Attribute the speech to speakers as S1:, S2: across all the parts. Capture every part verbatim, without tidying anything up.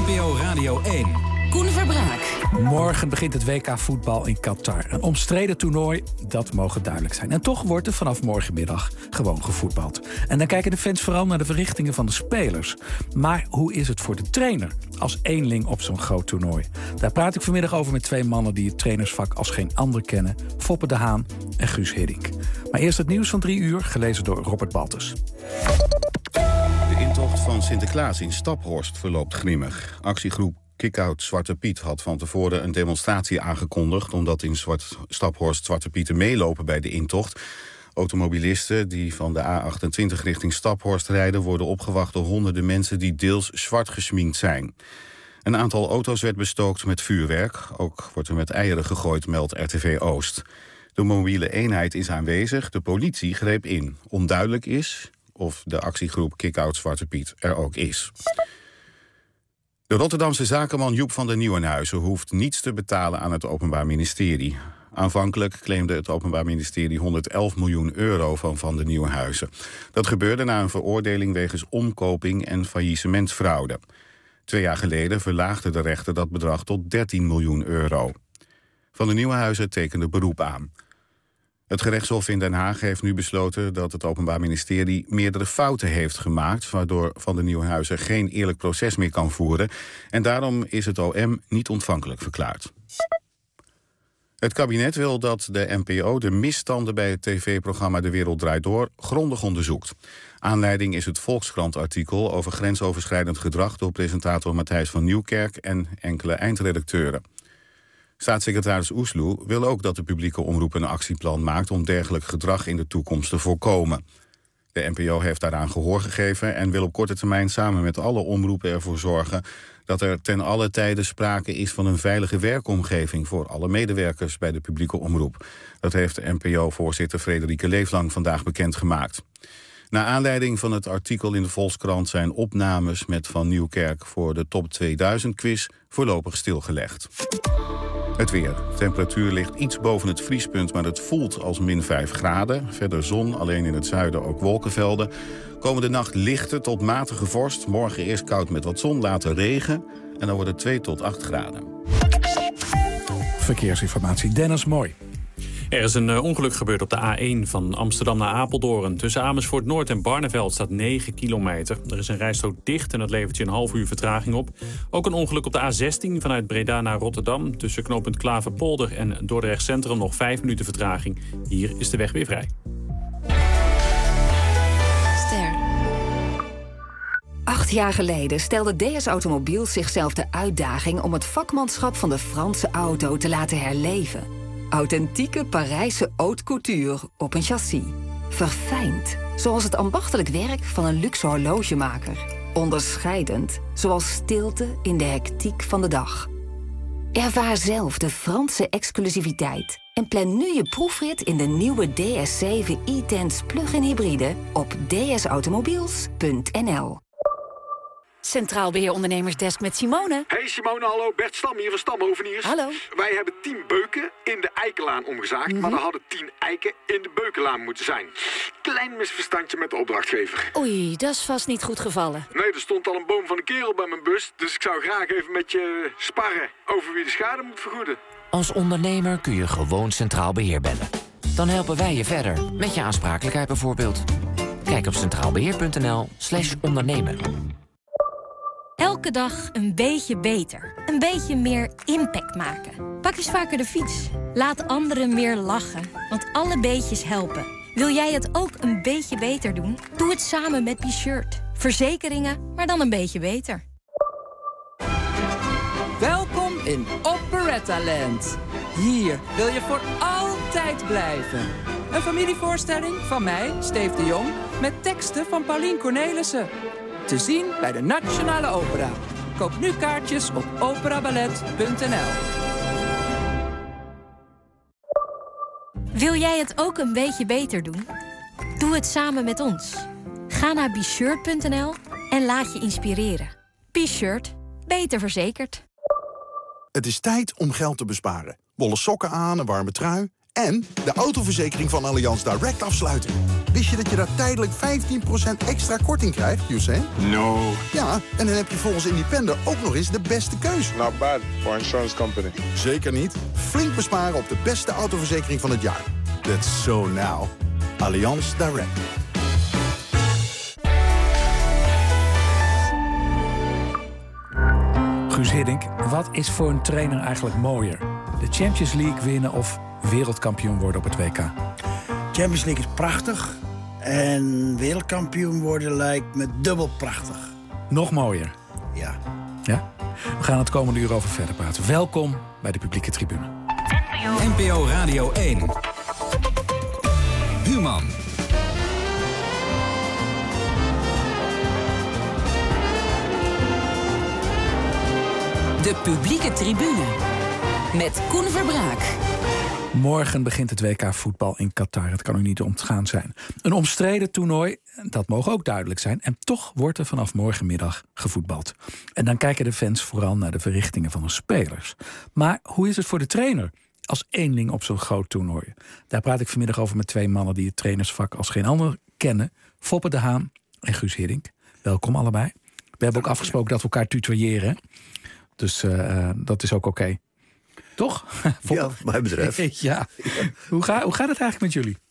S1: P O Radio één.
S2: Koen Verbraak.
S3: Morgen begint het W K voetbal in Qatar. Een omstreden toernooi, dat mogen duidelijk zijn. En toch wordt er vanaf morgenmiddag gewoon gevoetbald. En dan kijken de fans vooral naar de verrichtingen van de spelers. Maar hoe is het voor de trainer als eenling op zo'n groot toernooi? Daar praat ik vanmiddag over met twee mannen die het trainersvak als geen ander kennen. Foppe de Haan en Guus Hiddink. Maar eerst het nieuws van drie uur, gelezen door Robert Baltus.
S4: De intocht van Sinterklaas in Staphorst verloopt grimmig. Actiegroep Kick-Out Zwarte Piet had van tevoren een demonstratie aangekondigd, omdat in Zwart Staphorst Zwarte Pieten meelopen bij de intocht. Automobilisten die van de A achtentwintig richting Staphorst rijden worden opgewacht door honderden mensen die deels zwart geschminkt zijn. Een aantal auto's werd bestookt met vuurwerk. Ook wordt er met eieren gegooid, meldt R T V Oost. De mobiele eenheid is aanwezig, de politie greep in. Onduidelijk is of de actiegroep Kick-Out Zwarte Piet er ook is. De Rotterdamse zakenman Joep van der Nieuwenhuizen hoeft niets te betalen aan het Openbaar Ministerie. Aanvankelijk claimde het Openbaar Ministerie honderdelf miljoen euro van Van der Nieuwenhuizen. Dat gebeurde na een veroordeling wegens omkoping en faillissementsfraude. Twee jaar geleden verlaagde de rechter dat bedrag tot dertien miljoen euro. Van der Nieuwenhuizen tekende beroep aan. Het gerechtshof in Den Haag heeft nu besloten dat het Openbaar Ministerie meerdere fouten heeft gemaakt, waardoor Van der Nieuwenhuizen geen eerlijk proces meer kan voeren. En daarom is het O M niet ontvankelijk verklaard. Het kabinet wil dat de N P O de misstanden bij het tv-programma De Wereld Draait Door grondig onderzoekt. Aanleiding is het Volkskrant-artikel over grensoverschrijdend gedrag door presentator Matthijs van Nieuwkerk en enkele eindredacteuren. Staatssecretaris Oesloe wil ook dat de publieke omroep een actieplan maakt om dergelijk gedrag in de toekomst te voorkomen. De N P O heeft daaraan gehoor gegeven en wil op korte termijn samen met alle omroepen ervoor zorgen dat er ten alle tijde sprake is van een veilige werkomgeving voor alle medewerkers bij de publieke omroep. Dat heeft de N P O-voorzitter Frederike Leeflang vandaag bekendgemaakt. Naar aanleiding van het artikel in de Volkskrant zijn opnames met Van Nieuwkerk voor de Top tweeduizend quiz voorlopig stilgelegd. Het weer. De temperatuur ligt iets boven het vriespunt, maar het voelt als min vijf graden. Verder zon, alleen in het zuiden ook wolkenvelden. Komende nacht lichte tot matige vorst. Morgen eerst koud met wat zon, later regen. En dan wordt het twee tot acht graden.
S3: Verkeersinformatie, Dennis Mooi.
S5: Er is een uh, ongeluk gebeurd op de A één van Amsterdam naar Apeldoorn. Tussen Amersfoort Noord en Barneveld staat negen kilometer. Er is een rijstrook dicht en dat levert je een half uur vertraging op. Ook een ongeluk op de A zestien vanuit Breda naar Rotterdam. Tussen knooppunt Klaverpolder en Dordrecht Centrum nog vijf minuten vertraging. Hier is de weg weer vrij.
S2: Ster. Acht jaar geleden stelde D S Automobiels zichzelf de uitdaging om het vakmanschap van de Franse auto te laten herleven. Authentieke Parijse haute couture op een chassis. Verfijnd, zoals het ambachtelijk werk van een luxe horlogemaker. Onderscheidend, zoals stilte in de hectiek van de dag. Ervaar zelf de Franse exclusiviteit en plan nu je proefrit in de nieuwe D S zeven e-Tense plug-in hybride op d s automobiels punt n l.
S6: Centraal Beheer Ondernemersdesk met Simone.
S7: Hey Simone, hallo. Bert Stam hier van Stamhoveniers.
S6: Hallo.
S7: Wij hebben tien beuken in de Eikenlaan omgezaagd, mm-hmm. maar er hadden tien eiken in de Beukenlaan moeten zijn. Klein misverstandje met de opdrachtgever.
S6: Oei, dat is vast niet goed gevallen.
S7: Nee, er stond al een boom van een kerel bij mijn bus, dus ik zou graag even met je sparren over wie de schade moet vergoeden.
S8: Als ondernemer kun je gewoon Centraal Beheer bellen. Dan helpen wij je verder, met je aansprakelijkheid bijvoorbeeld. Kijk op centraalbeheer punt n l slash ondernemen.
S9: Elke dag een beetje beter. Een beetje meer impact maken. Pak eens vaker de fiets. Laat anderen meer lachen. Want alle beetjes helpen. Wil jij het ook een beetje beter doen? Doe het samen met B-Shirt. Verzekeringen, maar dan een beetje beter.
S10: Welkom in Operettaland. Hier wil je voor altijd blijven. Een familievoorstelling van mij, Steef de Jong, met teksten van Paulien Cornelissen. Te zien bij de Nationale Opera. Koop nu kaartjes op opera ballet punt n l.
S9: Wil jij het ook een beetje beter doen? Doe het samen met ons. Ga naar b shirt punt n l en laat je inspireren. B-Shirt. Beter verzekerd.
S11: Het is tijd om geld te besparen. Wollen sokken aan, een warme trui
S1: En de autoverzekering van Allianz Direct afsluiten. Wist je dat je daar tijdelijk vijftien procent extra korting krijgt, Hussein?
S11: No.
S1: Ja, en dan heb je volgens Independer ook nog eens de beste keus.
S11: Not bad for insurance company.
S1: Zeker niet. Flink besparen op de beste autoverzekering van het jaar. That's so now. Allianz Direct.
S3: Guus Hiddink, wat is voor een trainer eigenlijk mooier? De Champions League winnen of wereldkampioen worden op het W K?
S12: Champions League is prachtig. En wereldkampioen worden lijkt me dubbel prachtig.
S3: Nog mooier?
S12: Ja.
S3: Ja? We gaan het komende uur over verder praten. Welkom bij de publieke tribune.
S13: N P O Radio één. Human.
S2: De publieke tribune. Met Koen Verbraak.
S3: Morgen begint het W K voetbal in Qatar. Het kan u niet ontgaan zijn. Een omstreden toernooi, dat mogen ook duidelijk zijn. En toch wordt er vanaf morgenmiddag gevoetbald. En dan kijken de fans vooral naar de verrichtingen van de spelers. Maar hoe is het voor de trainer als eenling op zo'n groot toernooi? Daar praat ik vanmiddag over met twee mannen die het trainersvak als geen ander kennen. Foppe de Haan en Guus Hiddink. Welkom allebei. We hebben ook afgesproken dat we elkaar tutoyeren. Dus uh, dat is ook oké. Okay. Toch?
S14: Ja, wat mij betreft.
S3: ja. Hoe, ga, hoe gaat het eigenlijk met jullie?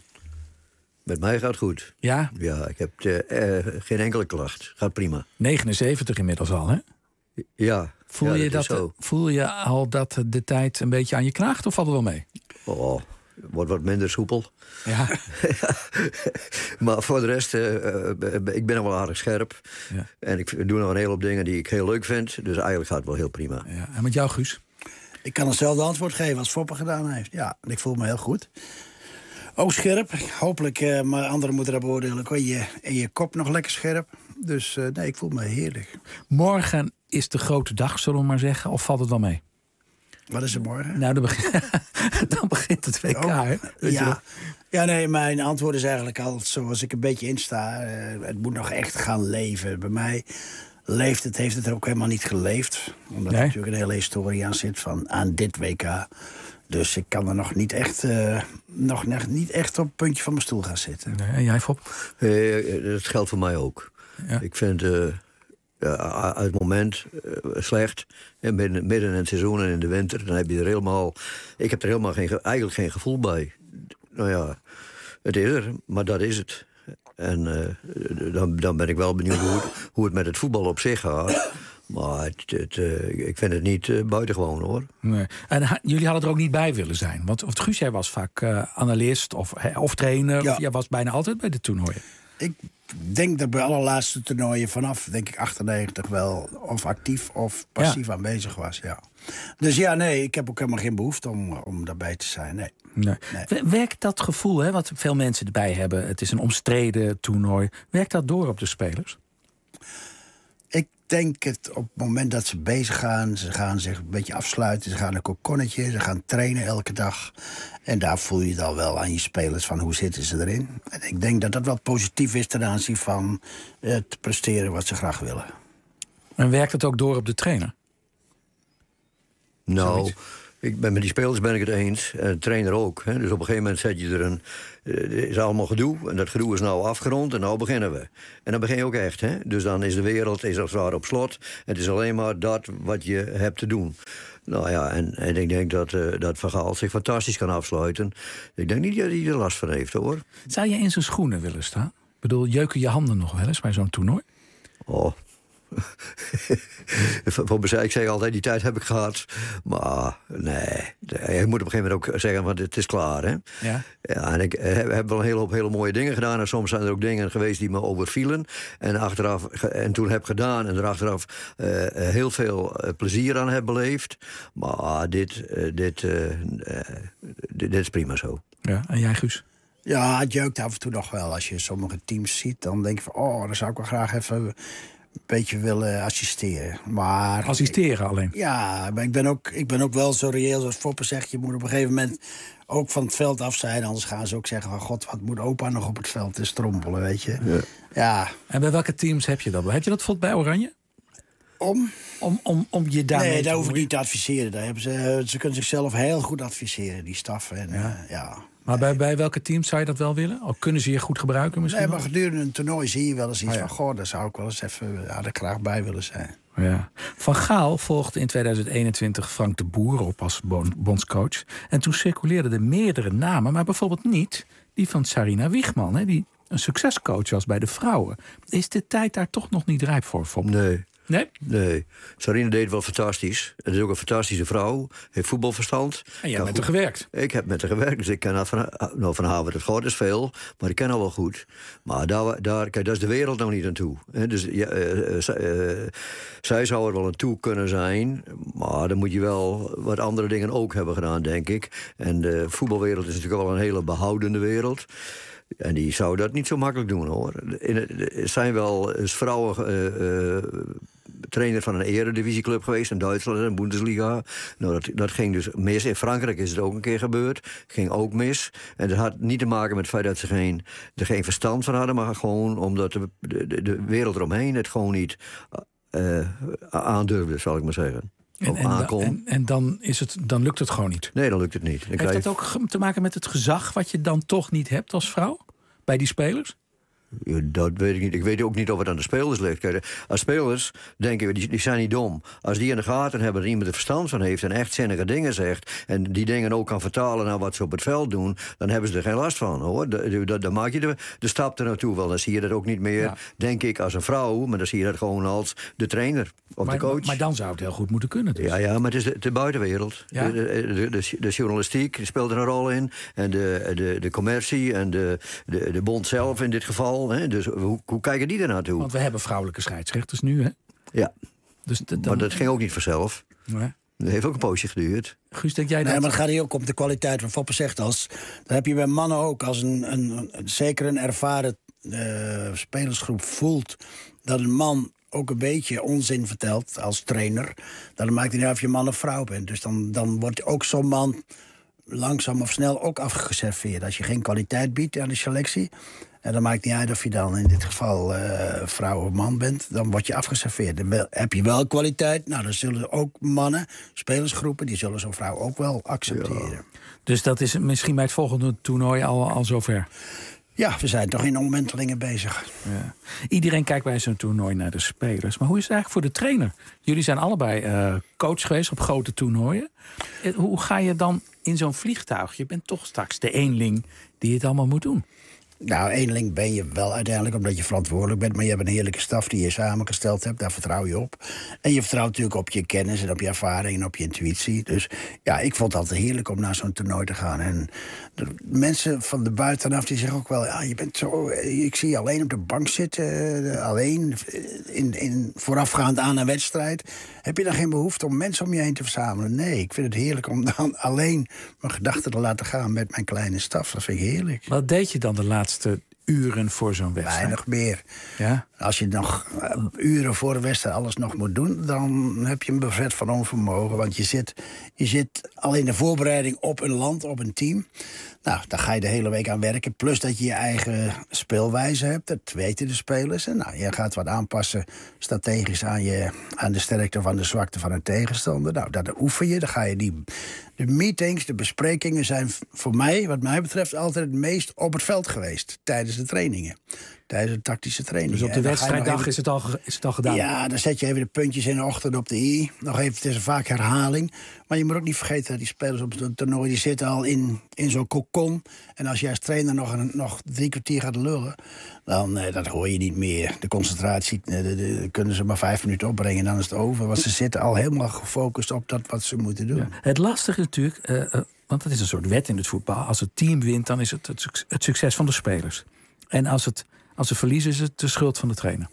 S14: Met mij gaat het goed.
S3: Ja?
S14: Ja, ik heb uh, uh, geen enkele klacht. Gaat prima.
S3: negenenzeventig inmiddels al, hè?
S14: Ja.
S3: Voel,
S14: ja,
S3: je,
S14: dat
S3: dat, voel je al dat de tijd een beetje aan je knaagt of valt het wel mee?
S14: Oh, wordt wat minder soepel.
S3: Ja.
S14: Maar voor de rest, uh, uh, ik ben nog wel aardig scherp.
S3: Ja.
S14: En ik doe nog een hele hoop dingen die ik heel leuk vind. Dus eigenlijk gaat het wel heel prima.
S3: Ja. En met jou, Guus?
S12: Ik kan hetzelfde antwoord geven als Foppe gedaan heeft. Ja, ik voel me heel goed. Ook scherp. Hopelijk, uh, maar anderen moeten dat beoordelen. En je, en je kop nog lekker scherp. Dus uh, nee, ik voel me heerlijk.
S3: Morgen is de grote dag, zullen we maar zeggen. Of valt het wel mee?
S12: Wat is er morgen?
S3: Nou, dan, begint, dan begint het W K, oh, hè? Weet
S12: ja. ja, nee, mijn antwoord is eigenlijk al zoals ik een beetje insta. Uh, het moet nog echt gaan leven. Bij mij leeft het, heeft het er ook helemaal niet geleefd. Omdat nee. er natuurlijk een hele historie aan zit van aan dit W K. Dus ik kan er nog niet echt, uh, nog niet echt op het puntje van mijn stoel gaan zitten.
S3: Nee, en jij, Fop?
S14: Uh, dat geldt voor mij ook. Ja. Ik vind uh, uh, uit het moment uh, slecht. En midden, midden in het seizoen en in de winter, dan heb je er helemaal. Ik heb er helemaal geen, eigenlijk geen gevoel bij. Nou ja, het is er, maar dat is het. En uh, dan, dan ben ik wel benieuwd hoe het, hoe het met het voetbal op zich gaat. Maar het, het, uh, ik vind het niet uh, buitengewoon, hoor.
S3: Nee. En ha, jullie hadden er ook niet bij willen zijn. Want of Guus, jij was vaak uh, analist of, of trainer. Ja. Of jij was bijna altijd bij de toernooien.
S12: Ik denk dat bij alle laatste toernooien vanaf, denk ik, achtennegentig wel of actief of passief ja. aanwezig was, ja. Dus ja, nee, ik heb ook helemaal geen behoefte om, om daarbij te zijn, nee.
S3: nee. nee. Werkt dat gevoel, hè, wat veel mensen erbij hebben, het is een omstreden toernooi, werkt dat door op de spelers?
S12: Ik denk het op het moment dat ze bezig gaan, ze gaan zich een beetje afsluiten, ze gaan een kokonnetje, ze gaan trainen elke dag. En daar voel je dan wel aan je spelers van hoe zitten ze erin. En ik denk dat dat wel positief is ten aanzien van het presteren wat ze graag willen.
S3: En werkt het ook door op de trainer?
S14: Nou, ik ben, met die spelers ben ik het eens. En de trainer ook. Hè. Dus op een gegeven moment zet je er een. Het is allemaal gedoe. En dat gedoe is nou afgerond. En nou beginnen we. En dan begin je ook echt. Hè. Dus dan is de wereld is als het ware op slot. Het is alleen maar dat wat je hebt te doen. Nou ja, en, en ik denk dat, uh, dat Van Gaal zich fantastisch kan afsluiten. Ik denk niet dat hij er last van heeft, hoor.
S3: Zou je in zijn schoenen willen staan? Ik bedoel, jeuken je handen nog wel eens bij zo'n toernooi?
S14: Oh. Ik zeg altijd, die tijd heb ik gehad. Maar nee, je moet op een gegeven moment ook zeggen, want het is klaar. Hè?
S3: Ja.
S14: Ja, en ik heb wel een hele hoop hele mooie dingen gedaan. En soms zijn er ook dingen geweest die me overvielen. En, achteraf, en toen heb gedaan en er achteraf uh, heel veel uh, plezier aan heb beleefd. Maar dit, uh, dit, uh, uh, dit, dit is prima zo.
S3: Ja, en jij, Guus?
S12: Ja, het jeukt af en toe nog wel. Als je sommige teams ziet, dan denk je van, oh, dan zou ik wel graag even een beetje willen assisteren. Maar
S3: assisteren alleen?
S12: Ja, maar ik ben ook, ik ben ook wel zo reëel zoals Foppe zegt. Je moet op een gegeven moment ook van het veld af zijn. Anders gaan ze ook zeggen van, god, wat moet opa nog op het veld te strompelen, weet je. Ja.
S14: Ja.
S12: Ja.
S3: En bij welke teams heb je dat? Heb je dat bijvoorbeeld bij Oranje?
S12: Om?
S3: Om, om, om je daarmee
S12: Nee,
S3: te
S12: daar hoef ik
S3: bemoeien?
S12: niet te adviseren. Daar hebben ze, ze kunnen zichzelf heel goed adviseren, die staf. En,
S3: Ja.
S12: ja. ja.
S3: Maar bij, bij welke teams zou je dat wel willen? Al kunnen ze je goed gebruiken misschien?
S12: Nee, maar
S3: wel?
S12: gedurende een toernooi zie je wel eens iets
S3: Oh, ja.
S12: van... goh, daar zou ik wel eens even ja, er graag bij willen zijn.
S3: Ja. Van Gaal volgde in tweeduizend eenentwintig Frank de Boer op als bon- bondscoach. En toen circuleerden er meerdere namen, maar bijvoorbeeld niet die van Sarina Wiegman, hè, die een succescoach was bij de vrouwen. Is de tijd daar toch nog niet rijp voor, Fop?
S14: Nee.
S3: Nee?
S14: Nee. Sarina deed wel fantastisch. Het is ook een fantastische vrouw. Heeft voetbalverstand.
S3: En jij
S14: Kan
S3: hebt er
S14: goed-
S3: gewerkt.
S14: Ik heb met haar gewerkt, dus ik ken haar van, nou, van haar wat het gaat is veel, maar ik ken haar wel goed. Maar daar, daar, kijk, daar is de wereld nog niet aan toe. Hè. Dus ja, uh, uh, uh, zij zou er wel aan toe kunnen zijn, maar dan moet je wel wat andere dingen ook hebben gedaan, denk ik. En de voetbalwereld is natuurlijk wel een hele behoudende wereld. En die zou dat niet zo makkelijk doen, hoor. In het, er zijn wel eens vrouwen uh, uh, trainer van een eredivisieclub geweest in Duitsland, een Bundesliga. Nou, dat, dat ging dus mis. In Frankrijk is het ook een keer gebeurd. Ging ook mis. En dat had niet te maken met het feit dat ze geen, er geen verstand van hadden, maar gewoon omdat de, de, de wereld eromheen het gewoon niet uh, aandurfde, zal ik maar zeggen.
S3: En, en, da- en, en dan, is het, dan lukt het gewoon niet.
S14: Nee, dan lukt het niet. Dan
S3: Heeft
S14: krijg je-
S3: dat ook ge- te maken met het gezag wat je dan toch niet hebt als vrouw? Bij die spelers?
S14: Ja, dat weet ik niet. Ik weet ook niet of het aan de spelers ligt. Kijk, als spelers denken we, die, die zijn niet dom. Als die in de gaten hebben dat iemand er verstand van heeft en echt zinnige dingen zegt, en die dingen ook kan vertalen naar wat ze op het veld doen, dan hebben ze er geen last van, hoor. De- de- de- Dan maak je de, de stap er naartoe wel. Dan zie je dat ook niet meer,
S3: Ja.
S14: denk ik, als een vrouw, maar dan zie je dat gewoon als de trainer of
S3: Maar,
S14: de coach.
S3: maar, maar dan zou het heel goed moeten kunnen. Dus.
S14: Ja, ja, maar het is de, de buitenwereld.
S3: Ja?
S14: De, de, de, de journalistiek speelt er een rol in. En de, de, de commercie en de, de, de bond zelf in dit geval. Hè. Dus hoe, hoe kijken die er naartoe?
S3: Want we hebben vrouwelijke scheidsrechters nu, hè?
S14: Ja,
S3: Dus d- dan,
S14: maar dat ging ook niet vanzelf.
S3: Nee.
S14: Dat heeft ook een poosje geduurd.
S3: Guus, denk jij dat?
S12: Nee, maar het gaat hier ook om de kwaliteit. Wat Foppe zegt, als, dat heb je bij mannen ook. Als een, een, een zeker een ervaren uh, spelersgroep voelt dat een man ook een beetje onzin vertelt als trainer, dan maakt het niet uit of je man of vrouw bent. Dus dan, dan wordt ook zo'n man langzaam of snel ook afgeserveerd. Als je geen kwaliteit biedt aan de selectie, en dan maakt het niet uit of je dan in dit geval uh, vrouw of man bent, dan word je afgeserveerd. Dan wel, heb je wel kwaliteit, nou dan zullen ook mannen, spelersgroepen, die zullen zo'n vrouw ook wel accepteren. Ja.
S3: Dus dat is misschien bij het volgende toernooi al, al zover?
S12: Ja, we zijn toch in omwentelingen bezig.
S3: Ja. Iedereen kijkt bij zo'n toernooi naar de spelers. Maar hoe is het eigenlijk voor de trainer? Jullie zijn allebei uh, coach geweest op grote toernooien. Hoe ga je dan in zo'n vliegtuig? Je bent toch straks de eenling die het allemaal moet doen.
S12: Nou, eenling ben je wel uiteindelijk omdat je verantwoordelijk bent, maar je hebt een heerlijke staf die je samengesteld hebt, daar vertrouw je op. En je vertrouwt natuurlijk op je kennis en op je ervaring en op je intuïtie. Dus ja, ik vond het altijd heerlijk om naar zo'n toernooi te gaan. En de mensen van de buitenaf die zeggen ook wel, ja, je bent zo, ik zie je alleen op de bank zitten, uh, alleen, in, in, voorafgaand aan een wedstrijd. Heb je dan geen behoefte om mensen om je heen te verzamelen? Nee, ik vind het heerlijk om dan alleen mijn gedachten te laten gaan met mijn kleine staf. Dat vind ik heerlijk.
S3: Wat deed je dan de laatste uren voor zo'n wedstrijd?
S12: Weinig meer.
S3: Ja?
S12: Als je nog uh, uren voor de wedstrijd alles nog moet doen, dan heb je een buffet van onvermogen. Want je zit, je zit al in de voorbereiding op een land, op een team. Nou, daar ga je de hele week aan werken. Plus dat je je eigen speelwijze hebt. Dat weten de spelers. En nou, je gaat wat aanpassen strategisch aan, je, aan de sterkte of aan de zwakte van een tegenstander. Nou, dat oefen je. Dan ga je die... De meetings, de besprekingen zijn voor mij, wat mij betreft, altijd het meest op het veld geweest. Tijdens de trainingen. Tijdens de tactische trainingen.
S3: Dus op de wedstrijddag even... is, het al, is het al gedaan?
S12: Ja, dan zet je even de puntjes in de ochtend op de i. Nog even, het is vaak herhaling. Maar je moet ook niet vergeten dat die spelers op het toernooi, die zitten al in, in zo'n kokon. En als je als trainer nog, een, nog drie kwartier gaat lullen, dan eh, dat hoor je niet meer. De concentratie eh, de, de, kunnen ze maar vijf minuten opbrengen en dan is het over. Want ze zitten al helemaal gefocust op dat wat ze moeten doen. Ja.
S3: Het lastige is natuurlijk, uh, uh, want dat is een soort wet in het voetbal. Als het team wint, dan is het het, het succes van de spelers. En als, het, als ze verliezen, is het de schuld van de trainer.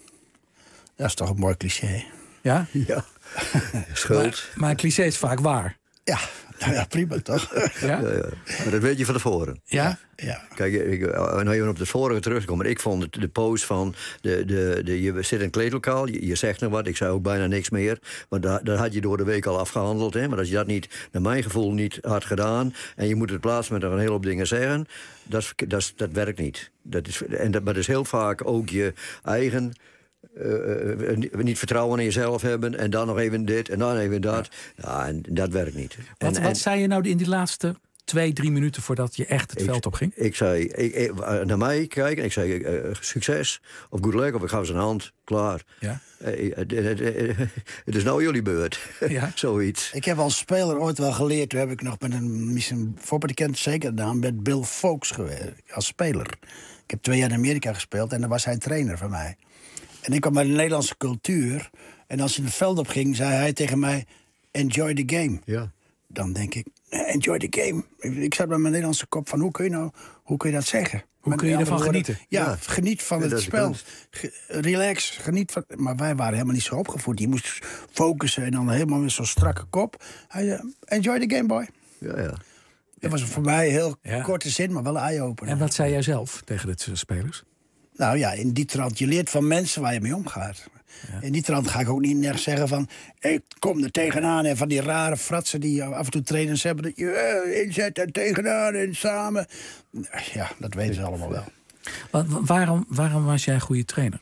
S12: Dat is toch een mooi cliché.
S3: Ja?
S14: Ja. Schuld.
S3: Maar, maar een cliché is vaak waar.
S12: Ja, nou ja, prima toch?
S3: Ja?
S14: Ja, ja. Maar dat weet je van tevoren.
S3: Ja?
S12: Ja.
S14: Kijk, ik, nou even op het vorige terugkomen. Ik vond het, de post van, de, de, de, je zit in het kleedlokaal, je, je zegt nog wat, ik zei ook bijna niks meer. Want dat, dat had je door de week al afgehandeld. Hè? Maar als je dat niet, naar mijn gevoel, niet had gedaan, en je moet het plaatsen met een hele hoop dingen zeggen, dat, dat, dat werkt niet. Dat is, en dat, maar dat is heel vaak ook je eigen Uh, uh, niet vertrouwen in jezelf hebben en dan nog even dit en dan even dat. Ja, ja en dat werkt niet.
S3: Wat,
S14: en,
S3: wat
S14: en,
S3: zei je nou in die laatste twee, drie minuten voordat je echt het
S14: ik,
S3: veld op ging?
S14: Ik zei, ik, ik, naar mij kijken, ik zei uh, succes of good luck of ik gaf zijn hand, klaar.
S3: Ja.
S14: Uh, het uh, uh, uh, is nou jullie beurt. Ja. Zoiets.
S12: Ik heb als speler ooit wel geleerd, toen heb ik nog met een, misschien voorbeeld kent zeker gedaan, met Bill Foulkes gewerkt, als speler. Ik heb twee jaar in Amerika gespeeld en dan was hij trainer van mij. En ik kwam uit de Nederlandse cultuur. En als hij het veld op ging, zei hij tegen mij, enjoy the game.
S14: Ja.
S12: Dan denk ik, enjoy the game. Ik zat met mijn Nederlandse kop van, hoe kun je, nou, hoe kun je dat zeggen?
S3: Hoe
S12: met
S3: kun je ervan
S12: woorden,
S3: genieten?
S12: Ja,
S14: Ja.
S12: geniet van
S14: Ja,
S12: het spel. Ge, relax, geniet van... Maar wij waren helemaal niet zo opgevoed. Je moest focussen en dan helemaal met zo'n strakke kop. Hij zei, enjoy the game, boy.
S14: Ja, ja.
S12: Dat was voor mij heel
S3: Ja.
S12: korte zin, maar wel een eye-opener.
S3: En wat zei jij zelf tegen de spelers?
S12: Nou ja, in die trant, je leert van mensen waar je mee omgaat. Ja. In die trant ga ik ook niet nergens zeggen van, ik kom er tegenaan en van die rare fratsen die af en toe trainers hebben, dat je eh, inzet en tegenaan en samen. Ja, dat weten ze allemaal wel.
S3: Wat, waarom, waarom was jij een goede trainer?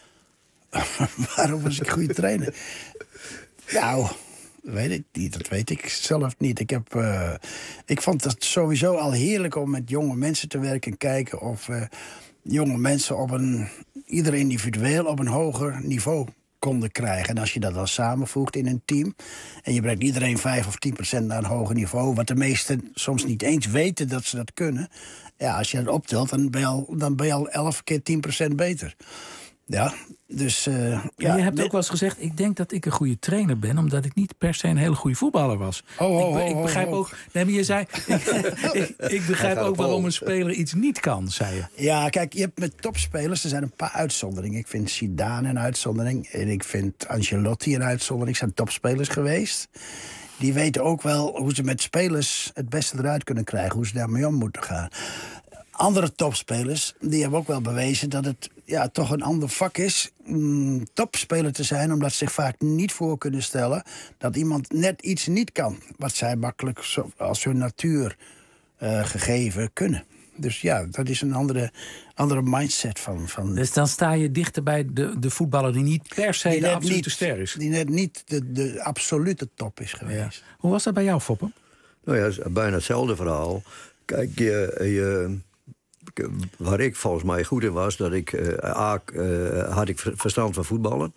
S12: Waarom was ik een goede trainer? Nou, weet ik niet. Dat weet ik zelf niet. Ik, heb, uh, ik vond het sowieso al heerlijk om met jonge mensen te werken en kijken of uh, jonge mensen op een, ieder individueel op een hoger niveau konden krijgen. En als je dat dan samenvoegt in een team en je brengt iedereen vijf of tien procent naar een hoger niveau, wat de meesten soms niet eens weten dat ze dat kunnen. Ja, als je dat optelt, dan ben je al, dan ben je al elf keer tien procent beter. Ja, dus... Uh, ja,
S3: ja, je hebt ook wel eens gezegd, ik denk dat ik een goede trainer ben, omdat ik niet per se een hele goede voetballer was.
S12: Oh, oh,
S3: ik, ik begrijp
S12: oh, oh.
S3: ook... Nee, maar je zei, ik, ik, ik begrijp ook waarom een speler iets niet kan, zei je.
S12: Ja, kijk, je hebt met topspelers, er zijn een paar uitzonderingen. Ik vind Zidane een uitzondering en ik vind Ancelotti een uitzondering. Zijn topspelers geweest. Die weten ook wel hoe ze met spelers het beste eruit kunnen krijgen, hoe ze daarmee om moeten gaan. Andere topspelers, die hebben ook wel bewezen dat het ja, toch een ander vak is mm, topspeler te zijn, omdat ze zich vaak niet voor kunnen stellen dat iemand net iets niet kan, wat zij makkelijk zo, als hun natuur uh, gegeven kunnen. Dus ja, dat is een andere, andere mindset van, van...
S3: Dus dan sta je dichter bij de, de voetballer die niet per se de absolute
S12: niet,
S3: ster is.
S12: Die net niet de, de absolute top is geweest.
S3: Ja. Hoe was dat bij jou, Foppe?
S14: Nou ja, bijna hetzelfde verhaal. Kijk, je... je waar ik volgens mij goed in was, dat ik uh, A, uh, had ik verstand van voetballen.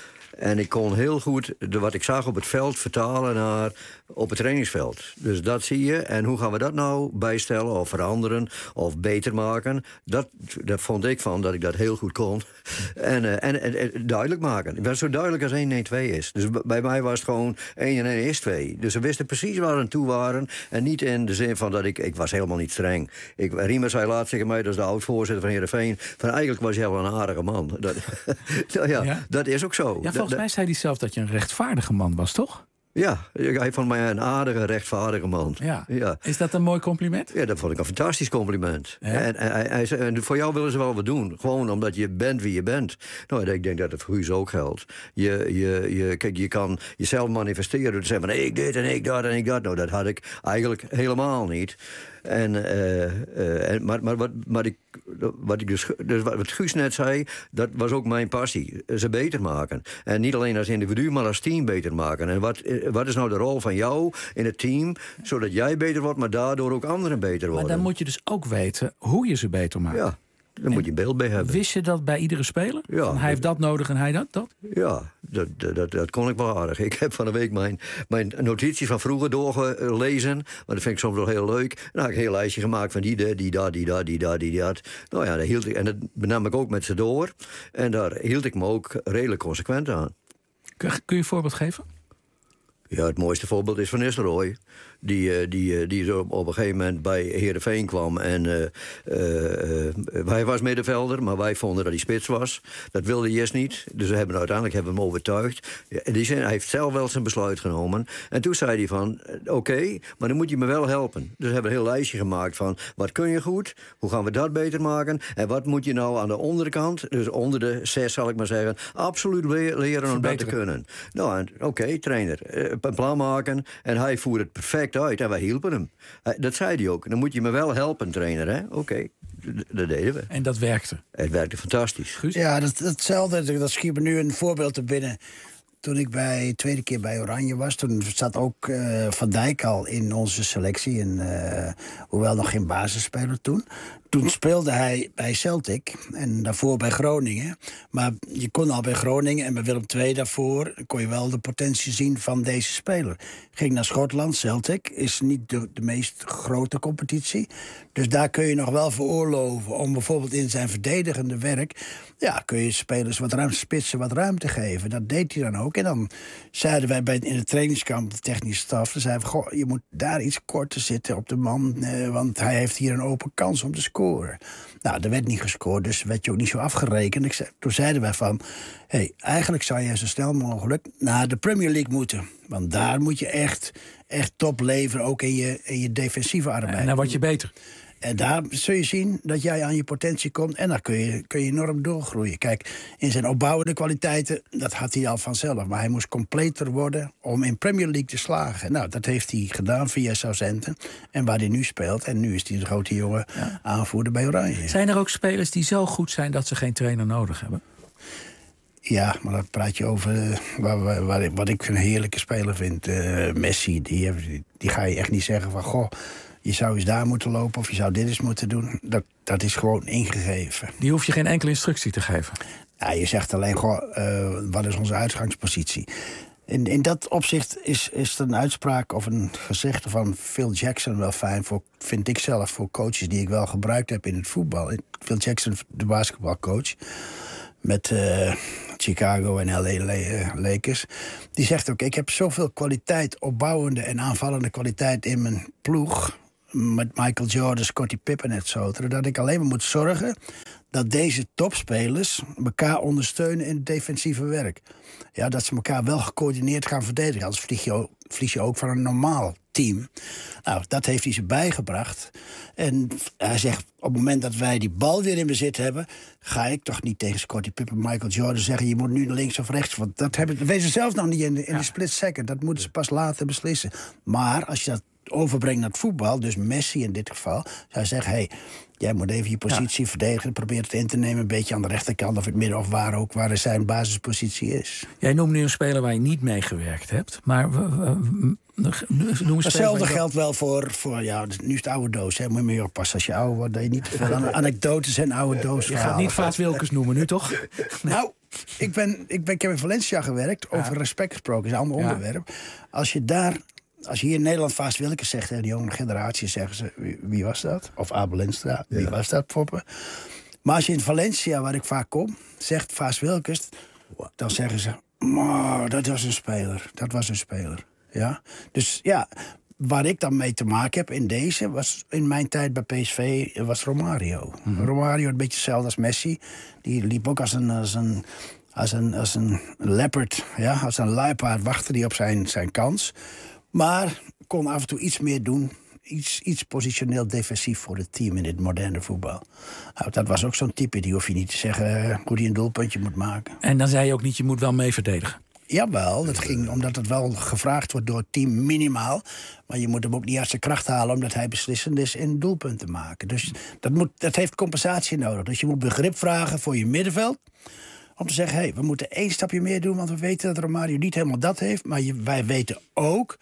S14: En ik kon heel goed de, wat ik zag op het veld vertalen naar op het trainingsveld. Dus dat zie je. En hoe gaan we dat nou bijstellen of veranderen of beter maken? Dat, dat vond ik van dat ik dat heel goed kon. En, uh, en, en, en duidelijk maken. Het was zo duidelijk als één, één, twee is. Dus b- bij mij was het gewoon één en één is twee. Dus ze wisten precies waar we aan toe waren. En niet in de zin van dat ik... Ik was helemaal niet streng. Ik, Riemer zei laatst tegen mij, dat is de oud-voorzitter van Heerenveen, van eigenlijk was jij wel een aardige man. Dat, nou ja, ja, dat is ook zo.
S3: Ja, volgens mij zei hij zelf dat je een rechtvaardige man was, toch?
S14: Ja, hij vond mij een aardige, rechtvaardige man.
S3: Ja.
S14: Ja.
S3: Is dat een mooi compliment?
S14: Ja, dat vond ik een fantastisch compliment.
S3: Ja.
S14: En, en, hij, hij zei, en voor jou willen ze wel wat doen. Gewoon omdat je bent wie je bent. Nou, ik denk dat het voor u ook geldt. Je, je, je, kijk, je kan jezelf manifesteren door te zeggen van ik dit en ik dat en ik dat. Nou, dat had ik eigenlijk helemaal niet. En, uh, uh, en, maar maar, wat, maar ik, wat ik dus, dus wat Guus net zei, dat was ook mijn passie. Ze beter maken. En niet alleen als individu, maar als team beter maken. En wat, wat is nou de rol van jou in het team, zodat jij beter wordt, maar daardoor ook anderen beter worden?
S3: Maar dan moet je dus ook weten hoe je ze beter maakt.
S14: Ja. Daar moet je een beeld bij hebben.
S3: Wist je dat bij iedere speler?
S14: Ja,
S3: Van, hij heeft dat nodig en hij dat? dat?
S14: Ja, dat, dat, dat kon ik wel aardig. Ik heb van de week mijn, mijn notities van vroeger doorgelezen. Maar dat vind ik soms wel heel leuk. En dan heb ik een heel lijstje gemaakt van die, die, die, dat, die, dat, die, dat, die, dat. Nou ja, dat hield ik, en dat benam ik ook met ze door. En daar hield ik me ook redelijk consequent aan.
S3: Kun, kun je een voorbeeld geven?
S14: Ja, het mooiste voorbeeld is Van Nistelrooy. Die, die, die zo op een gegeven moment bij Heerenveen kwam. En uh, uh, uh, hij was middenvelder, maar wij vonden dat hij spits was. Dat wilde Jes niet. Dus we hebben uiteindelijk hebben we hem overtuigd. Ja, die zei, hij heeft zelf wel zijn besluit genomen. En toen zei hij van, oké, okay, maar dan moet je me wel helpen. Dus we hebben een heel lijstje gemaakt van, wat kun je goed? Hoe gaan we dat beter maken? En wat moet je nou aan de onderkant, dus onder de zes zal ik maar zeggen, absoluut le- leren om dat te kunnen. Nou, oké, okay, trainer. Uh, een plan maken en hij voerde het perfect uit en wij hielpen hem. Dat zei hij ook. Dan moet je me wel helpen, trainer, hè? Oké, okay. Dat deden we.
S3: En dat werkte?
S14: Het werkte fantastisch.
S3: Guus?
S12: Ja, dat, datzelfde. Dat schiet me nu een voorbeeld te binnen. Toen ik bij de tweede keer bij Oranje was, toen zat ook uh, Van Dijk al in onze selectie. En, uh, hoewel nog geen basisspeler toen. Toen speelde hij bij Celtic en daarvoor bij Groningen. Maar je kon al bij Groningen en bij Willem twee daarvoor kon je wel de potentie zien van deze speler. Ging naar Schotland, Celtic is niet de, de meest grote competitie. Dus daar kun je nog wel veroorloven om bijvoorbeeld in zijn verdedigende werk... ja, kun je spelers wat ruimte, spitsen wat ruimte geven. Dat deed hij dan ook. En dan zeiden wij bij, in het trainingskamp, de technische staf... dan zeiden we, goh, je moet daar iets korter zitten op de man... Eh, want hij heeft hier een open kans om te scoren. Nou, er werd niet gescoord, dus werd je ook niet zo afgerekend. Ik zei, toen zeiden wij van... hey, eigenlijk zou je zo snel mogelijk naar de Premier League moeten. Want daar moet je echt, echt top leveren, ook in je, in je defensieve arbeid.
S3: En dan word je beter.
S12: En daar zul je zien dat jij aan je potentie komt... en dan kun je, kun je enorm doorgroeien. Kijk, in zijn opbouwende kwaliteiten, dat had hij al vanzelf. Maar hij moest completer worden om in Premier League te slagen. Nou, dat heeft hij gedaan via Southampton. En waar hij nu speelt. En nu is hij de grote jongen ja. aanvoerder bij Oranje.
S3: Zijn er ook spelers die zo goed zijn dat ze geen trainer nodig hebben?
S12: Ja, maar dan praat je over waar, waar, wat ik een heerlijke speler vind. Uh, Messi, die, die ga je echt niet zeggen van... goh, je zou eens daar moeten lopen of je zou dit eens moeten doen. Dat, dat is gewoon ingegeven.
S3: Die hoef je geen enkele instructie te geven?
S12: Ja, je zegt alleen, goh, uh, wat is onze uitgangspositie? In, in dat opzicht is, is het een uitspraak of een gezegde van Phil Jackson wel fijn... Voor, vind ik zelf, voor coaches die ik wel gebruikt heb in het voetbal. Phil Jackson, de basketbalcoach... met uh, Chicago en L A Lakers. Die zegt ook, ik heb zoveel kwaliteit, opbouwende en aanvallende kwaliteit in mijn ploeg... met Michael Jordan, Scottie Pippen et cetera... dat ik alleen maar moet zorgen dat deze topspelers elkaar ondersteunen in het defensieve werk. Ja, dat ze elkaar wel gecoördineerd gaan verdedigen. Anders vlieg je ook, vlieg je ook van een normaal team. Nou, dat heeft hij ze bijgebracht. En hij zegt, op het moment dat wij die bal weer in bezit hebben... ga ik toch niet tegen Scottie Pippen, Michael Jordan zeggen... je moet nu links of rechts, want dat, hebben, dat weten ze zelf nog niet in de, in ja. de split second. Dat moeten ze pas later beslissen. Maar als je dat overbrengt naar het voetbal, dus Messi in dit geval... zou hij zeggen, hey, jij moet even je positie ja. verdedigen... probeer het in te nemen, een beetje aan de rechterkant... of het midden of waar ook, waar zijn basispositie is.
S3: Jij noemt nu een speler waar je niet mee gewerkt hebt, maar...
S12: Hetzelfde geldt wel voor, voor ja, nu is het oude doos. Hè. Moet je mee oppassen als je ouder wordt, dat je niet veel anekdotes en oude doos.
S3: Je gaat niet Vaas Wilkes noemen nu, toch?
S12: Nee. Nou, ik, ben, ik, ben, ik heb in Valencia gewerkt, over ja. respect gesproken, is een ander ja. onderwerp. Als je daar, als je hier in Nederland Vaas Wilkes zegt, tegen de jonge generatie zeggen ze, wie, wie was dat? Of Abel Lenstra, wie ja. was dat, poppen? Maar als je in Valencia, waar ik vaak kom, zegt Vaas Wilkes, dan zeggen ze, oh, dat was een speler, dat was een speler. Ja, dus ja, waar ik dan mee te maken heb in deze... was in mijn tijd bij P S V, was Romario. Mm-hmm. Romario, een beetje hetzelfde als Messi. Die liep ook als een, als een, als een, als een leopard, ja, als een luipaard wachtte die op zijn, zijn kans. Maar kon af en toe iets meer doen. Iets, iets positioneel defensief voor het team in dit moderne voetbal. Nou, dat was ook zo'n type, die hoef je niet te zeggen hoe die een doelpuntje moet maken.
S3: En dan zei je ook niet, je moet wel mee verdedigen.
S12: Jawel, dat ging omdat het wel gevraagd wordt door het team minimaal. Maar je moet hem ook niet uit zijn kracht halen... omdat hij beslissend is in doelpunten maken. Dus dat, moet, dat heeft compensatie nodig. Dus je moet begrip vragen voor je middenveld... om te zeggen, hey, we moeten één stapje meer doen... want we weten dat Romario niet helemaal dat heeft. Maar je, wij weten ook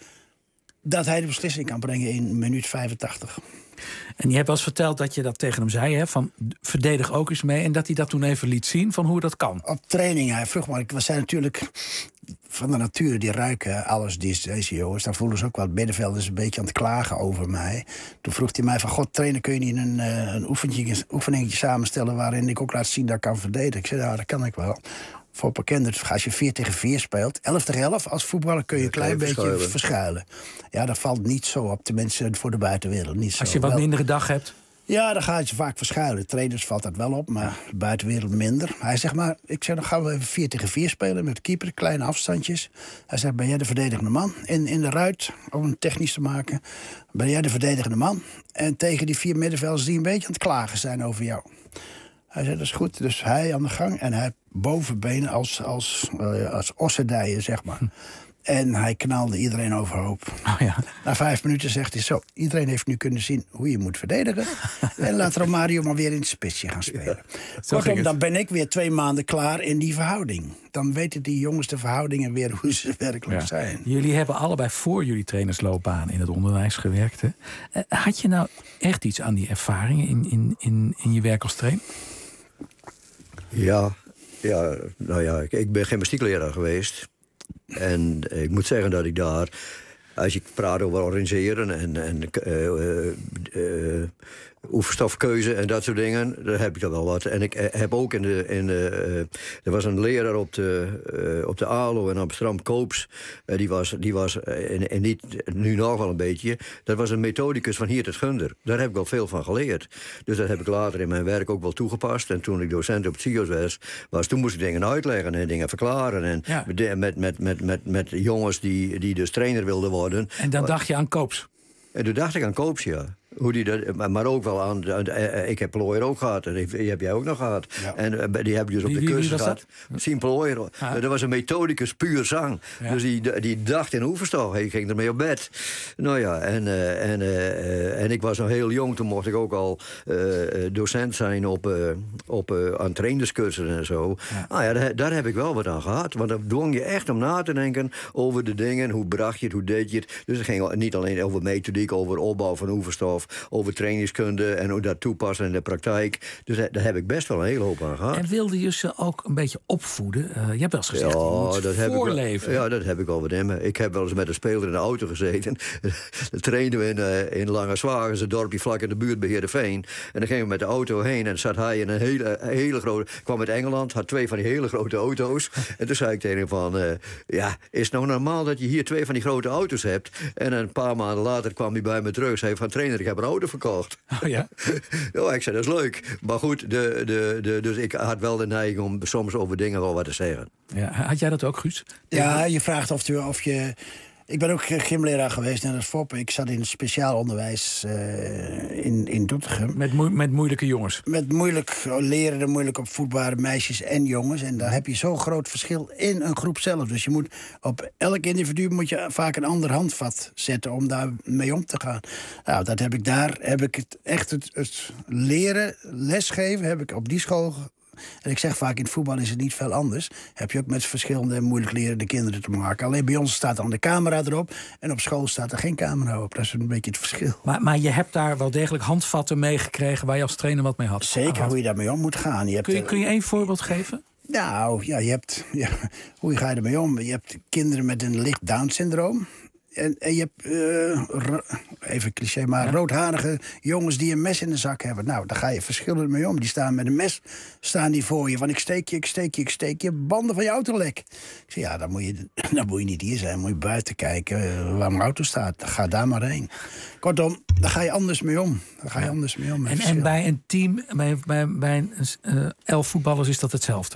S12: dat hij de beslissing kan brengen in minuut vijfentachtig.
S3: En je hebt wel eens verteld dat je dat tegen hem zei, hè, van verdedig ook eens mee... en dat hij dat toen even liet zien van hoe dat kan.
S12: Op training, hij vroeg maar, we zijn natuurlijk van de natuur, die ruiken alles, deze jongens. Dan voelen ze ook wel, het middenvelders een beetje aan het klagen over mij. Toen vroeg hij mij van, god, trainer, kun je niet een, een oefeningetje, oefeningetje samenstellen... waarin ik ook laat zien dat ik kan verdedigen? Ik zei, ja, dat kan ik wel. Voor bekenden, als je vier tegen vier speelt, elf tegen elf... als voetballer kun je een klein beetje verschuilen. verschuilen. Ja, dat valt niet zo op, tenminste voor de buitenwereld. Niet zo.
S3: Als je wat
S12: wel,
S3: mindere dag hebt?
S12: Ja, dan ga je vaak verschuilen. Trainers valt dat wel op, maar de buitenwereld minder. Hij zegt maar, ik zeg, dan gaan we even vier tegen vier spelen met de keeper, kleine afstandjes. Hij zegt, ben jij de verdedigende man in, in de ruit, om het technisch te maken? Ben jij de verdedigende man? En tegen die vier middenvelders die een beetje aan het klagen zijn over jou. Hij zei, dat is goed. Dus hij aan de gang en hij bovenbenen als, als, uh, als ossendijen, zeg maar. En hij knalde iedereen overhoop.
S3: Oh, ja.
S12: Na vijf minuten zegt hij zo... iedereen heeft nu kunnen zien hoe je moet verdedigen. En laat Romario maar weer in het spitsje gaan spelen. Ja, kortom, dan ben ik weer twee maanden klaar in die verhouding. Dan weten die jongens de verhoudingen weer hoe ze werkelijk ja. zijn.
S3: Jullie hebben allebei voor jullie trainersloopbaan in het onderwijs gewerkt. Hè? Uh, had je nou echt iets aan die ervaringen in, in, in, in je werk als trainer?
S14: Ja, ja, nou ja, ik, ik ben gymnastiekleraar geweest. En ik moet zeggen dat ik daar, als je praat over organiseren en, en uh, uh, uh, oefenstofkeuze en dat soort dingen, daar heb ik er wel wat. En ik uh, heb ook in de... In de uh, er was een leraar op de, uh, op de A L O in Amsterdam, Koops. Uh, die was, die was uh, en, en niet nu nog wel een beetje. Dat was een methodicus van Hiert het Gunder. Daar heb ik wel veel van geleerd. Dus dat heb ik later in mijn werk ook wel toegepast. En toen ik docent op het C I O S was, was toen moest ik dingen uitleggen en dingen verklaren. En ja. met, met, met, met, met, met jongens die, die dus trainer wilden worden.
S3: En dan dacht je aan Koops?
S14: En toen dacht ik aan Koops, ja. Hoe die dat, maar ook wel aan... Ik heb Plooier ook gehad. En die heb jij ook nog gehad. Ja. En die heb ik dus op
S3: wie,
S14: de cursus gehad.
S3: Sien
S14: Plooier. Ah. Dat was een methodicus puur zang. Ja. Dus die, die dacht in oefenstof. Ik ging ermee op bed. Nou ja, en, uh, en, uh, en ik was nog heel jong. Toen mocht ik ook al uh, docent zijn op, uh, op uh, aan trainerscursussen en zo. Ja. Ah ja, daar, daar heb ik wel wat aan gehad. Want dan dwong je echt om na te denken over de dingen. Hoe bracht je het, hoe deed je het. Dus het ging niet alleen over methodiek, over opbouw van oefenstof, over trainingskunde en hoe dat toepassen in de praktijk. Dus daar heb ik best wel een hele hoop aan gehad.
S3: En wilde je ze ook een beetje opvoeden? Uh, je hebt wel eens gezegd, ja, je moet dat voorleven.
S14: Heb ik wel, ja, dat heb ik wel wat in me. Ik heb wel eens met een speler in de auto gezeten. Dan trainden we in, uh, in Langerswagen, een dorpje vlak in de buurt bij Heerenveen. En dan gingen we met de auto heen en zat hij in een hele, hele grote... kwam uit Engeland, had twee van die hele grote auto's. En toen zei ik tegen hem van... Uh, ja, is het nou normaal dat je hier twee van die grote auto's hebt? En een paar maanden later kwam hij bij me terug. Zei van, trainer, ik heb een auto verkocht.
S3: Oh ja?
S14: Ja, ik zei, dat is leuk. Maar goed, de, de, de, dus ik had wel de neiging om soms over dingen wel wat te zeggen.
S3: Ja, had jij dat ook, Guus?
S12: Ja, je vraagt of, je, of je... Ik ben ook gymleraar geweest, net als Foppe. Ik zat in het speciaal onderwijs uh, in, in Doetinchem.
S3: Met, moe- met moeilijke jongens?
S12: Met moeilijk lerende, moeilijk opvoedbare meisjes en jongens. En daar heb je zo'n groot verschil in een groep zelf. Dus je moet op elk individu moet je vaak een ander handvat zetten om daar mee om te gaan. Nou, dat heb ik daar, heb ik het echt het, het leren, lesgeven, heb ik op die school. En ik zeg vaak, in het voetbal is het niet veel anders. Heb je ook met verschillende moeilijk lerende kinderen te maken. Alleen bij ons staat dan de camera erop. En op school staat er geen camera op. Dat is een beetje het verschil.
S3: Maar, maar je hebt daar wel degelijk handvatten meegekregen waar je als trainer wat mee had.
S12: Zeker,
S3: had.
S12: hoe je daarmee om moet gaan. Je hebt
S3: kun, je, kun je één voorbeeld geven?
S12: Nou, ja, je hebt... Ja, hoe ga je ermee om? Je hebt kinderen met een licht Down-syndroom. En, en je hebt, uh, ro- even cliché, maar ja. roodharige jongens die een mes in de zak hebben. Nou, daar ga je verschillend mee om. Die staan met een mes, staan die voor je. Van ik steek je, ik steek je, ik steek je. Banden van je auto lek. Ik zeg, ja, dan moet je, dan moet je niet hier zijn. Dan moet je buiten kijken uh, waar mijn auto staat. Ga daar maar heen. Kortom, daar ga je anders mee om. Daar ga je anders mee om.
S3: En, en bij een team, bij, bij, bij een, uh, elf voetballers is dat hetzelfde?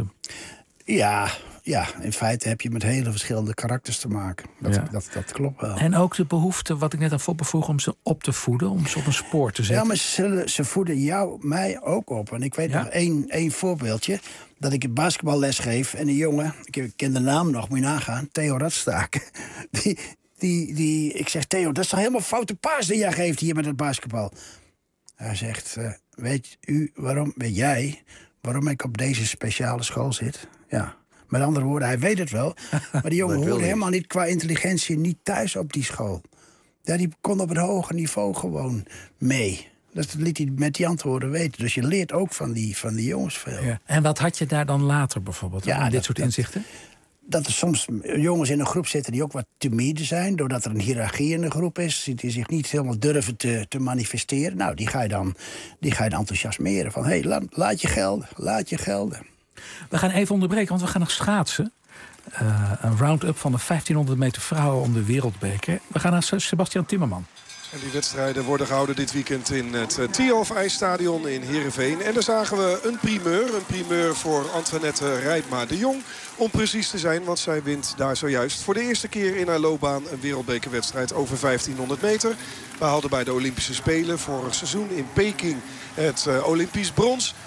S12: Ja, ja, in feite heb je met hele verschillende karakters te maken. Dat,
S3: ja.
S12: dat, dat klopt wel.
S3: En ook de behoefte, wat ik net aan Foppe vroeg, om ze op te voeden, om ze op een spoor te zetten.
S12: Ja, maar ze, ze voeden jou, mij ook op. En ik weet ja? nog één, één voorbeeldje. Dat ik basketballes geef en een jongen, ik ken de naam nog, moet je nagaan, Theo Radstaken. Die, die, die, ik zeg, Theo, dat is toch helemaal foute paas die jij geeft hier met het basketbal. Hij zegt, uh, weet u waarom, weet jij waarom ik op deze speciale school zit? Ja. Met andere woorden, hij weet het wel. Maar die jongen hoorde helemaal niet qua intelligentie niet thuis op die school. Ja, die kon op een hoger niveau gewoon mee. Dat liet hij met die antwoorden weten. Dus je leert ook van die, van die jongens veel. Ja.
S3: En wat had je daar dan later bijvoorbeeld? Ja, dit dat, soort inzichten?
S12: Dat, dat er soms jongens in een groep zitten die ook wat timide zijn. Doordat er een hiërarchie in de groep is. Die zich niet helemaal durven te, te manifesteren. Nou, die ga je dan, die ga je dan enthousiasmeren. Van, hé, hey, laat, laat je gelden, laat je gelden.
S3: We gaan even onderbreken, want we gaan nog schaatsen. Uh, een round-up van de vijftienhonderd meter vrouwen om de wereldbeker. We gaan naar Sebastian Timmerman.
S15: En die wedstrijden worden gehouden dit weekend in het uh, Tialf IJsstadion in Heerenveen. En daar zagen we een primeur. Een primeur voor Antoinette Rijpma de Jong. Om precies te zijn, want zij wint daar zojuist voor de eerste keer in haar loopbaan een wereldbekerwedstrijd over vijftienhonderd meter. We hadden bij de Olympische Spelen vorig seizoen in Peking het uh, Olympisch brons.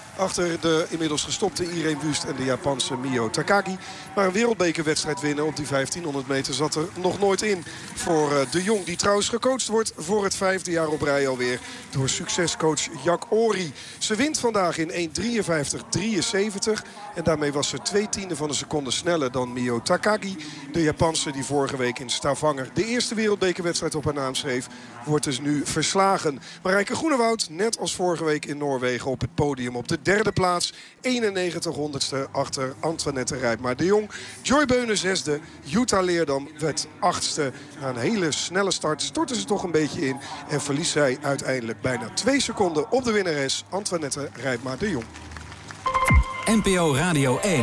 S15: Achter de inmiddels gestopte Irene Wüst en de Japanse Mio Takagi. Maar een wereldbekerwedstrijd winnen op die vijftienhonderd meter zat er nog nooit in. Voor De Jong, die trouwens gecoacht wordt voor het vijfde jaar op rij alweer. Door succescoach Jack Ory. Ze wint vandaag in één drieënvijftig drieënzeventig. En daarmee was ze twee tiende van een seconde sneller dan Mio Takagi. De Japanse die vorige week in Stavanger de eerste wereldbekerwedstrijd op haar naam schreef, wordt dus nu verslagen. Marijke Groenewoud, net als vorige week in Noorwegen op het podium op de derde plaats. eenennegentig honderdste achter Antoinette Rijpma de Jong. Joy Beunen zesde. Jutta Leerdam werd achtste. Na een hele snelle start stortte ze toch een beetje in. En verliest zij uiteindelijk bijna twee seconden op de winnares Antoinette Rijpma de Jong.
S13: N P O Radio één.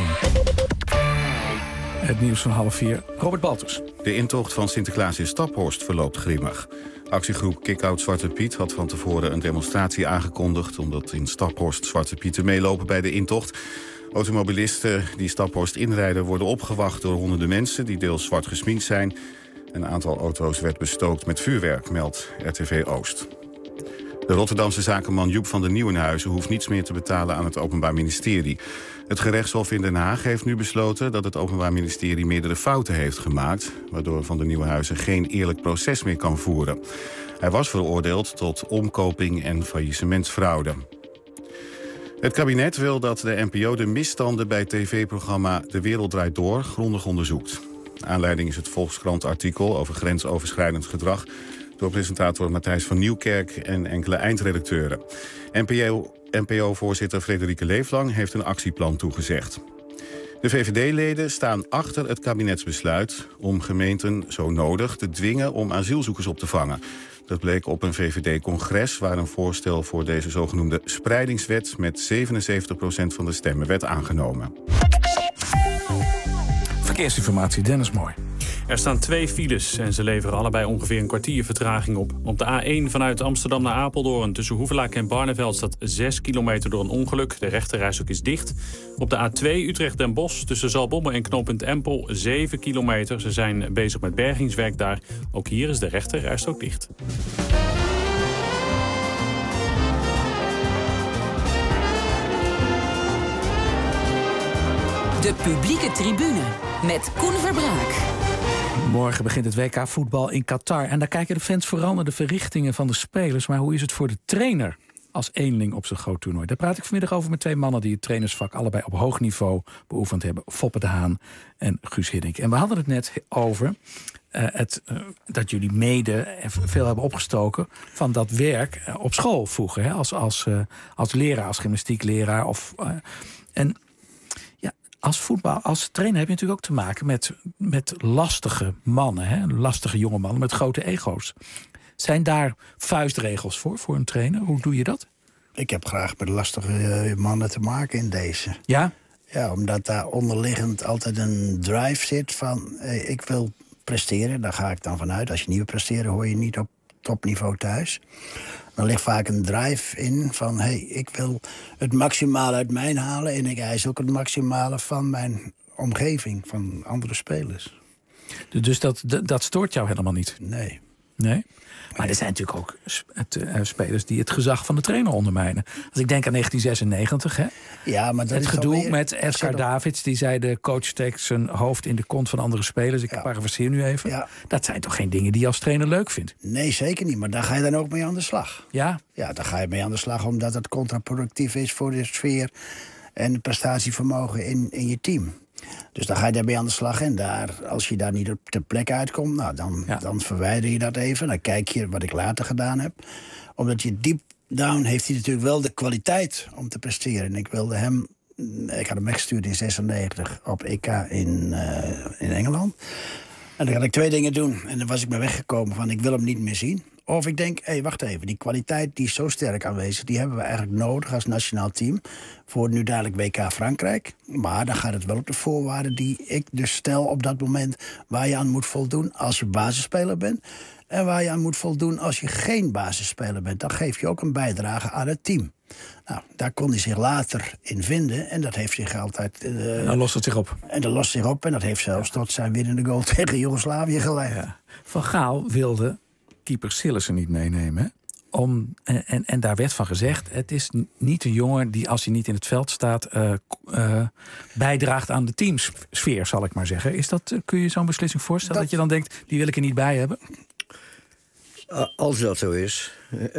S3: Het nieuws van half vier. Robert Baltus.
S4: De intocht van Sinterklaas in Staphorst verloopt grimmig. Actiegroep Kick-Out Zwarte Piet had van tevoren een demonstratie aangekondigd, omdat in Staphorst Zwarte Pieten meelopen bij de intocht. Automobilisten die Staphorst inrijden worden opgewacht door honderden mensen die deels zwart gesminkt zijn. Een aantal auto's werd bestookt met vuurwerk, meldt R T V Oost. De Rotterdamse zakenman Joep van der Nieuwenhuizen hoeft niets meer te betalen aan het Openbaar Ministerie. Het gerechtshof in Den Haag heeft nu besloten dat het Openbaar Ministerie meerdere fouten heeft gemaakt, waardoor Van der Nieuwenhuizen geen eerlijk proces meer kan voeren. Hij was veroordeeld tot omkoping en faillissementsfraude. Het kabinet wil dat de N P O de misstanden bij het tv-programma De Wereld Draait Door grondig onderzoekt. Aanleiding is het Volkskrant-artikel over grensoverschrijdend gedrag door presentator Matthijs van Nieuwkerk en enkele eindredacteuren. N P O N P O-voorzitter Frederike Leeflang heeft een actieplan toegezegd. De V V D-leden staan achter het kabinetsbesluit om gemeenten zo nodig te dwingen om asielzoekers op te vangen. Dat bleek op een V V D-congres waar een voorstel voor deze zogenoemde spreidingswet met zevenenzeventig procent van de stemmen werd aangenomen.
S3: Verkeersinformatie, Dennis Mooi.
S5: Er staan twee files en ze leveren allebei ongeveer een kwartier vertraging op. Op de A één vanuit Amsterdam naar Apeldoorn tussen Hoevelaak en Barneveld staat zes kilometer door een ongeluk. De rechterrijstrook is dicht. Op de A twee Utrecht-Den Bosch tussen Zaltbommel en knooppunt Empel zeven kilometer. Ze zijn bezig met bergingswerk daar. Ook hier is de rechterrijstrook dicht.
S2: De publieke tribune met Koen Verbraak.
S3: Morgen begint het W K voetbal in Qatar. En daar kijken de fans vooral naar de verrichtingen van de spelers. Maar hoe is het voor de trainer als eenling op zo'n groot toernooi? Daar praat ik vanmiddag over met twee mannen die het trainersvak allebei op hoog niveau beoefend hebben. Foppe de Haan en Guus Hiddink. En we hadden het net over uh, het, uh, dat jullie mede veel hebben opgestoken van dat werk uh, op school vroeger. Hè? Als, als, uh, als leraar, als gymnastiekleraar. Of, uh, en Als voetbal, als trainer heb je natuurlijk ook te maken met, met lastige mannen, hè? Lastige jonge mannen met grote ego's. Zijn daar vuistregels voor, voor een trainer? Hoe doe je dat?
S12: Ik heb graag met lastige mannen te maken in deze.
S3: Ja?
S12: Ja, omdat daar onderliggend altijd een drive zit van hey, ik wil presteren. Daar ga ik dan vanuit. Als je niet wil presteren hoor je niet op topniveau thuis. Dan ligt vaak een drive in van hey, ik wil het maximale uit mij halen en ik eis ook het maximale van mijn omgeving, van andere spelers.
S3: Dus dat, dat stoort jou helemaal niet?
S12: Nee.
S3: Nee? Maar er zijn natuurlijk ook spelers die het gezag van de trainer ondermijnen. Als ik denk aan negentien zesennegentig, hè?
S12: Ja, maar dat
S3: het
S12: is
S3: gedoe
S12: alweer,
S3: met Edgar Davids, die zei de coach steekt zijn hoofd in de kont van andere spelers. Ik ja. parafraseer nu even. Ja. Dat zijn toch geen dingen die je als trainer leuk vindt?
S12: Nee, zeker niet. Maar daar ga je dan ook mee aan de slag.
S3: Ja?
S12: Ja, daar ga je mee aan de slag omdat het contraproductief is voor de sfeer en het prestatievermogen in, in je team. Dus dan ga je daarmee aan de slag. En daar, als je daar niet op de plek uitkomt, nou, dan, ja. dan verwijder je dat even. Dan kijk je wat ik later gedaan heb. Omdat je deep down heeft hij natuurlijk wel de kwaliteit om te presteren. En ik wilde hem, ik had hem weggestuurd in zesennegentig op E K in, uh, in Engeland. En dan ga ik twee dingen doen. En dan was ik me weggekomen van ik wil hem niet meer zien. Of ik denk, hé, hey, wacht even, die kwaliteit die is zo sterk aanwezig, die hebben we eigenlijk nodig als nationaal team voor nu dadelijk W K Frankrijk. Maar dan gaat het wel op de voorwaarden die ik dus stel op dat moment waar je aan moet voldoen als je basisspeler bent. En waar je aan moet voldoen als je geen basisspeler bent. Dan geef je ook een bijdrage aan het team. Nou, daar kon hij zich later in vinden. En dat heeft zich altijd... Uh,
S3: en dan lost het zich op.
S12: En dat lost zich op. En dat heeft zelfs tot zijn winnende goal tegen Joegoslavië geleid. Ja.
S3: Van Gaal wilde keeper Sillissen niet meenemen, hè? om, en, en daar werd van gezegd, het is niet een jongen die als hij niet in het veld staat Uh, uh, bijdraagt aan de teamsfeer, zal ik maar zeggen. Is dat, kun je zo'n beslissing voorstellen? Dat, dat je dan denkt, die wil ik er niet bij hebben?
S14: Als dat zo is,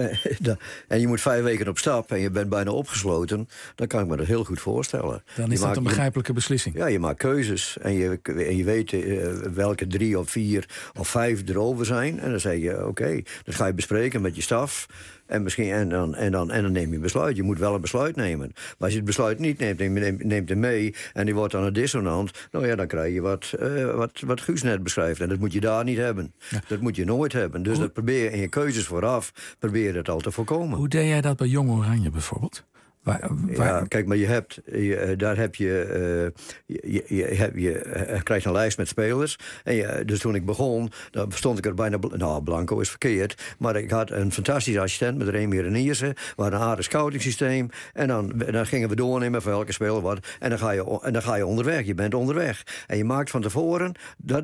S14: en je moet vijf weken op stap en je bent bijna opgesloten, dan kan ik me dat heel goed voorstellen.
S3: Dan is
S14: je
S3: dat
S14: maakt,
S3: een begrijpelijke beslissing.
S14: Ja, je maakt keuzes en je, en je weet uh, welke drie of vier of vijf erover zijn. En dan zeg je, oké, okay, dat ga je bespreken met je staf. En, misschien, en, dan, en, dan, en dan neem je een besluit. Je moet wel een besluit nemen. Maar als je het besluit niet neemt, neemt, neemt hem mee en die wordt dan een dissonant, nou ja, dan krijg je wat, uh, wat, wat Guus net beschrijft. En dat moet je daar niet hebben. Ja. Dat moet je nooit hebben. Dus Hoe? dat probeer je in je keuzes vooraf, probeer je dat al te voorkomen.
S3: Hoe deed jij dat bij Jong Oranje bijvoorbeeld? Waar, waar...
S14: Ja, kijk, maar je hebt, je, daar heb je, uh, je, je, heb, je uh, krijgt een lijst met spelers. En je, dus toen ik begon, dan stond ik er bijna, nou, blanco is verkeerd, maar ik had een fantastische assistent met Remy Reniersen, we hadden een aardig scouting systeem, en dan, dan gingen we doornemen van welke speler wat, en dan, ga je, en dan ga je onderweg, je bent onderweg. En je maakt van tevoren, dat,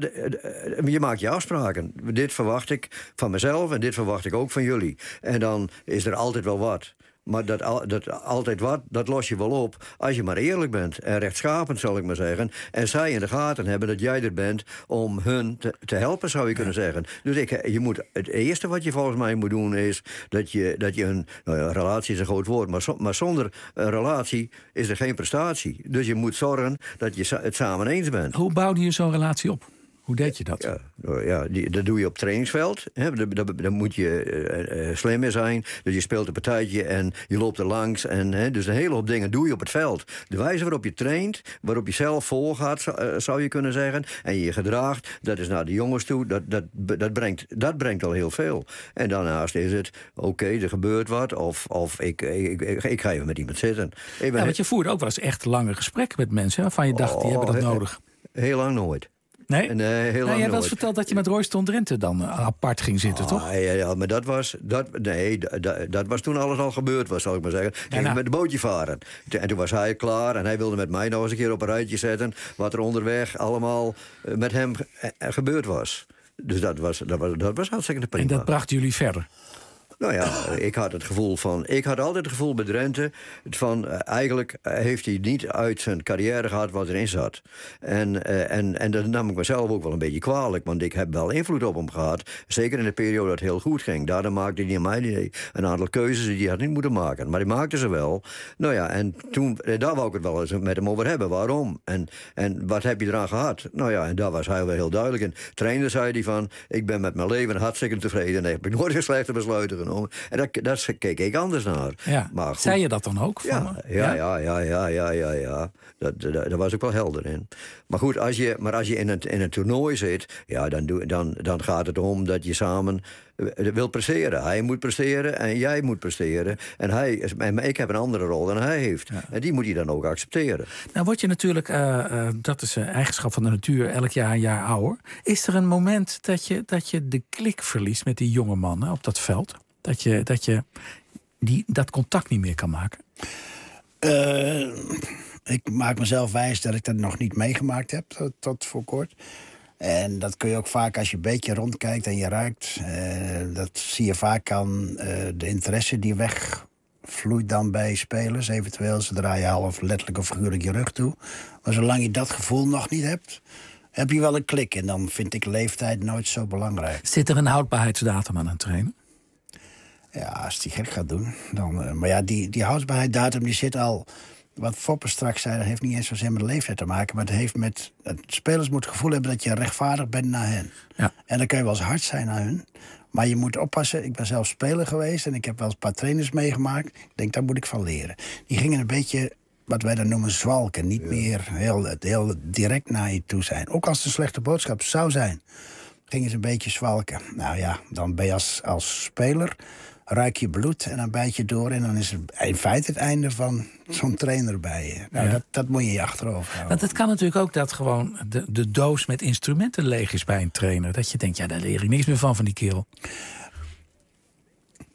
S14: je maakt je afspraken. Dit verwacht ik van mezelf en dit verwacht ik ook van jullie. En dan is er altijd wel wat. Maar dat, dat altijd wat, dat los je wel op als je maar eerlijk bent. En rechtschapend, zal ik maar zeggen. En zij in de gaten hebben dat jij er bent om hun te, te helpen, zou je kunnen zeggen. Dus ik, je moet, het eerste wat je volgens mij moet doen is dat je, dat je een, nou ja, relatie is een groot woord, maar, so, maar zonder een relatie is er geen prestatie. Dus je moet zorgen dat je het samen eens bent.
S3: Hoe bouwde je zo'n relatie op? Hoe deed je dat?
S14: Ja, ja die, dat doe je op het trainingsveld. Dan moet je uh, uh, slim in zijn. Dus je speelt een partijtje en je loopt er langs. En, hè, dus een hele hoop dingen doe je op het veld. De wijze waarop je traint, waarop je zelf volgaat, uh, zou je kunnen zeggen. En je gedraagt, dat is naar de jongens toe. Dat, dat, dat, brengt, dat brengt al heel veel. En daarnaast is het, oké, okay, er gebeurt wat. Of, of ik, ik, ik, ik ga even met iemand zitten. Ik ben
S3: ja, want je voerde ook wel eens echt lange gesprekken met mensen, waarvan je dacht, oh, die hebben dat
S14: heel,
S3: nodig.
S14: Heel lang nooit.
S3: Nee?
S14: En, uh, heel
S3: nou,
S14: lang
S3: jij hebt verteld dat je met Royston Drenthe dan uh, apart ging zitten,
S14: ah,
S3: toch?
S14: Ja, ja, maar dat was, dat, nee, dat, dat was toen alles al gebeurd was, zal ik maar zeggen. Ging
S3: ja, nou.
S14: met het bootje varen. En toen was hij klaar en hij wilde met mij nog eens een keer op een rijtje zetten wat er onderweg allemaal uh, met hem ge- gebeurd was. Dus dat was, dat was, dat was hartstikke prima.
S3: En dat bracht jullie verder?
S14: Nou ja, ik had het gevoel van... Ik had altijd het gevoel bij Drenthe... van uh, eigenlijk heeft hij niet uit zijn carrière gehad wat erin zat. En, uh, en, en dat nam ik mezelf ook wel een beetje kwalijk... want ik heb wel invloed op hem gehad. Zeker in de periode dat het heel goed ging. Daardoor maakte hij in mijn idee een aantal keuzes... die hij had niet moeten maken. Maar hij maakte ze wel. Nou ja, en toen... daar wou ik het wel eens met hem over hebben. Waarom? En, en wat heb je eraan gehad? Nou ja, en daar was hij wel heel duidelijk in. Trainer zei hij van... ik ben met mijn leven hartstikke tevreden... en daar heb ik nooit een slechte besluiten genomen. En daar, daar keek ik anders naar.
S3: Ja. Maar goed, zei je dat dan ook?
S14: Ja, ja, ja, ja, ja, ja, ja, ja. Dat, dat, daar was ik wel helder in. Maar goed, als je, maar als je in een, in een toernooi zit... ja, dan, doe, dan, dan gaat het om dat je samen wil presteren. Hij moet presteren en jij moet presteren. En, hij, en ik heb een andere rol dan hij heeft. Ja. En die moet hij dan ook accepteren.
S3: Nou word je natuurlijk, uh, uh, dat is een eigenschap van de natuur... elk jaar een jaar ouder. Is er een moment dat je, dat je de klik verliest met die jonge mannen op dat veld? Dat je, dat, je die, dat contact niet meer kan maken?
S12: Uh, ik maak mezelf wijs dat ik dat nog niet meegemaakt heb, tot, tot voor kort. En dat kun je ook vaak als je een beetje rondkijkt en je ruikt. Uh, dat zie je vaak aan uh, de interesse die wegvloeit dan bij spelers. Eventueel, ze draaien half letterlijk of figuurlijk je rug toe. Maar zolang je dat gevoel nog niet hebt... heb je wel een klik. En dan vind ik leeftijd nooit zo belangrijk.
S3: Zit er een houdbaarheidsdatum aan een trainer?
S12: Ja, als die gek gaat doen. Dan, uh, maar ja, die, die houdbaarheidsdatum die zit al... Wat Foppe straks zei, dat heeft niet eens zozeer met de leeftijd te maken... maar het heeft met... Het spelers moeten het gevoel hebben dat je rechtvaardig bent naar hen.
S3: Ja.
S12: En dan kun je wel eens hard zijn naar hun. Maar je moet oppassen. Ik ben zelf speler geweest... en ik heb wel eens een paar trainers meegemaakt. Ik denk, daar moet ik van leren. Die gingen een beetje... wat wij dan noemen zwalken. Niet ja. meer heel, heel direct naar je toe zijn. Ook als het een slechte boodschap zou zijn... gingen ze een beetje zwalken. Nou ja, dan ben je als, als speler... ruik je bloed en dan bijt je door... en dan is het in feite het einde van zo'n trainer bij je. Nou,
S3: ja.
S12: dat, dat moet je je achterover houden.
S3: Want het kan natuurlijk ook dat gewoon de, de doos met instrumenten leeg is bij een trainer. Dat je denkt, ja, daar leer ik niks meer van, van die kerel.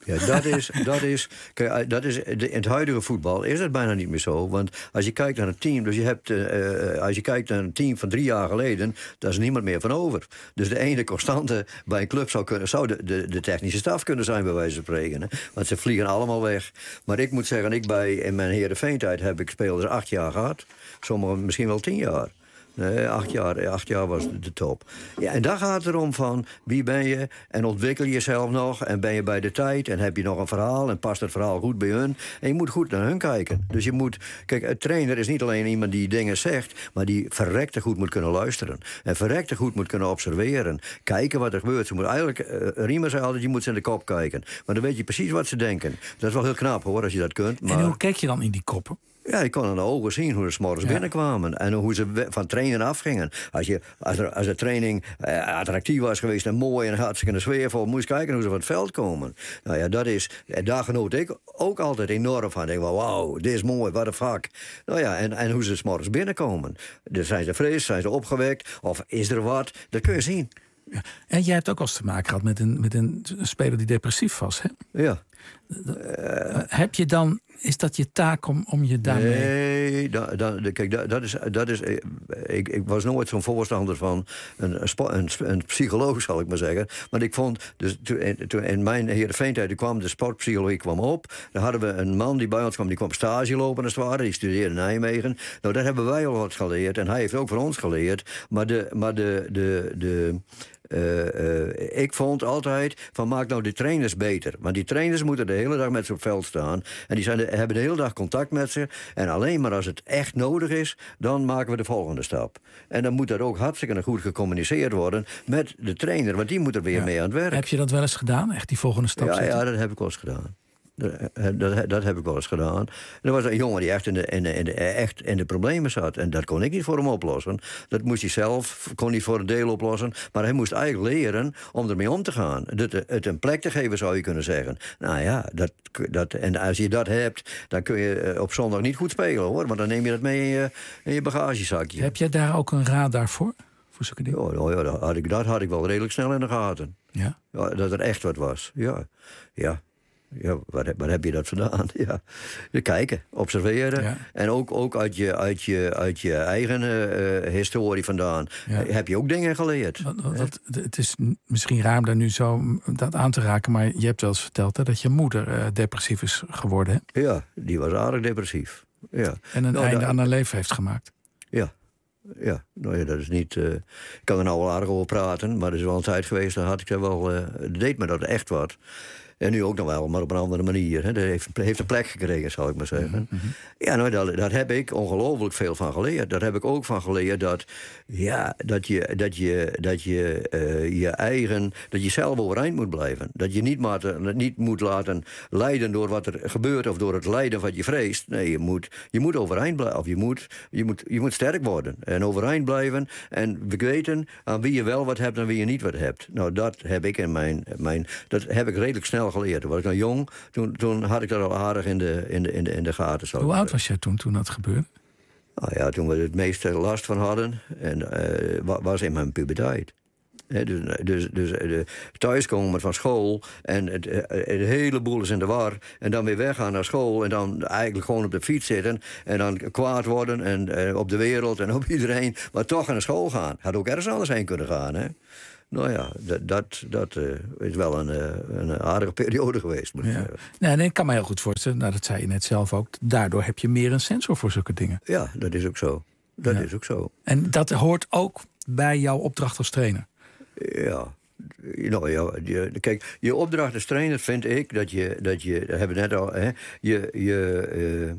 S14: Ja, dat is, dat is, kijk, dat is de, in het huidige voetbal is dat bijna niet meer zo. Want als je kijkt naar een team, dus je hebt, uh, als je kijkt naar een team van drie jaar geleden, daar is niemand meer van over. Dus de ene constante bij een club zou, kunnen, zou de, de, de technische staf kunnen zijn, bij wijze van spreken. Hè? Want ze vliegen allemaal weg. Maar ik moet zeggen, ik bij, in mijn Heerenveen-tijd heb ik spelers acht jaar gehad. Sommigen misschien wel tien jaar. Nee, acht jaar, acht jaar was de top. Ja, en daar gaat het erom van, wie ben je? En ontwikkel je jezelf nog? En ben je bij de tijd? En heb je nog een verhaal? En past het verhaal goed bij hun? En je moet goed naar hun kijken. Dus je moet... Kijk, een trainer is niet alleen iemand die dingen zegt, maar die verrekte goed moet kunnen luisteren. En verrekte goed moet kunnen observeren. Kijken wat er gebeurt. Ze moet eigenlijk... Uh, Riemer zei altijd, je moet ze in de kop kijken. Maar dan weet je precies wat ze denken. Dat is wel heel knap, hoor, als je dat kunt. Maar...
S3: En hoe kijk je dan in die koppen?
S14: Ja, je kon aan de ogen zien hoe ze 's morgens ja. binnenkwamen. En hoe ze van trainen afgingen. Als, je, als, er, als de training eh, attractief was geweest en mooi en hartstikke sfeervol, moest je kijken hoe ze van het veld komen. Nou ja, dat is, daar genoot ik ook altijd enorm van. Ik denk, wauw, dit is mooi, wat een vak. Nou ja, en, en hoe ze 's morgens binnenkomen. Dus zijn ze fris, zijn ze opgewekt, of is er wat? Dat kun je zien.
S3: Ja. En jij hebt ook wel eens te maken gehad met een, met een speler die depressief was, hè?
S14: Ja.
S3: Uh, heb je dan, is dat je taak om, om je daarmee...
S14: Nee, da, da, kijk, da, dat is... Dat is ik, ik was nooit zo'n voorstander van een, een, een psycholoog, zal ik maar zeggen. Maar ik vond, dus toen, toen in mijn Heerenveen-tijd kwam de sportpsychologie kwam op. Dan hadden we een man die bij ons kwam, die kwam stage lopen als het ware. Die studeerde in Nijmegen. Nou, daar hebben wij al wat geleerd. En hij heeft ook van ons geleerd. Maar de... Maar de, de, de Uh, uh, ik vond altijd van maak nou de trainers beter. Want die trainers moeten de hele dag met ze op veld staan. En die zijn de, hebben de hele dag contact met ze. En alleen maar als het echt nodig is, dan maken we de volgende stap. En dan moet dat ook hartstikke goed gecommuniceerd worden met de trainer. Want die moet er weer ja. mee aan het werk.
S3: Heb je dat wel eens gedaan? Echt die volgende stap
S14: ja,
S3: zetten?
S14: Ja, dat heb ik wel eens gedaan. Dat, dat, dat heb ik wel eens gedaan. Er was een jongen die echt in, de, in, de, in, de, echt in de problemen zat. En dat kon ik niet voor hem oplossen. Dat moest hij zelf, kon hij voor een deel oplossen. Maar hij moest eigenlijk leren om ermee om te gaan. Het, het een plek te geven, zou je kunnen zeggen. Nou ja, dat, dat, en als je dat hebt, dan kun je op zondag niet goed spelen, hoor. Want dan neem je dat mee in je, in je bagagezakje.
S3: Heb jij daar ook een radar voor? Voor zulke dingen?
S14: Ja, nou ja, dat, had ik, dat had ik wel redelijk snel in de gaten.
S3: Ja?
S14: Ja, dat er echt wat was, ja. Ja. Ja, waar, waar heb je dat vandaan? Ja. Kijken, observeren. Ja. En ook, ook uit, je, uit, je, uit je eigen uh, historie vandaan. Ja. Heb je ook dingen geleerd.
S3: Wat, wat, het is misschien raar om daar nu zo dat aan te raken, maar je hebt wel eens verteld hè, dat je moeder uh, depressief is geworden. Hè?
S14: Ja, die was aardig depressief. Ja.
S3: En een nou, einde dat... aan haar leven heeft gemaakt.
S14: Ja. Ja, nou ja, dat is niet... Uh, ik kan er nou wel aardig over praten, maar er is wel een tijd geweest, dan had ik er wel... Uh, deed me dat echt wat. En nu ook nog wel, maar op een andere manier. Hè. Dat heeft, heeft een plek gekregen, zal ik maar zeggen. Mm-hmm. Ja, nou, daar, daar heb ik ongelooflijk veel van geleerd. Daar heb ik ook van geleerd dat, ja, dat je, dat je, dat je uh, je eigen... dat je zelf overeind moet blijven. Dat je niet, maar, niet moet laten leiden door wat er gebeurt... of door het lijden wat je vreest. Nee, je moet, je moet overeind blijven. Of je moet, je, moet, je moet sterk worden. En overeind blijven. En weten aan wie je wel wat hebt en wie je niet wat hebt. Nou, dat heb ik in mijn... mijn dat heb ik redelijk snel geleerd. Toen was ik nog jong, toen, toen had ik dat al aardig in de, in de, in de, in de gaten.
S3: Hoe oud was jij toen, toen dat gebeurde?
S14: Nou ja, toen we het meeste last van hadden, en uh, was in mijn puberteit. He, dus dus, dus uh, thuiskomen van school en het, uh, het hele boel is in de war. En dan weer weggaan naar school en dan eigenlijk gewoon op de fiets zitten. En dan kwaad worden en, uh, op de wereld en op iedereen. Maar toch naar school gaan. Had ook ergens anders heen kunnen gaan, hè. Nou ja, dat, dat, dat uh, is wel een, uh, een aardige periode geweest. Moet ik
S3: ja. nee, nee, ik kan me heel goed voorstellen, nou, dat zei je net zelf ook... daardoor heb je meer een sensor voor zulke dingen.
S14: Ja, dat is ook zo. Dat ja. is ook zo.
S3: En dat hoort ook bij jouw opdracht als trainer?
S14: Ja. Nou, ja, je, kijk, je opdracht als trainer vind ik dat je... dat je dat hebben we net al... Hè, je... je uh,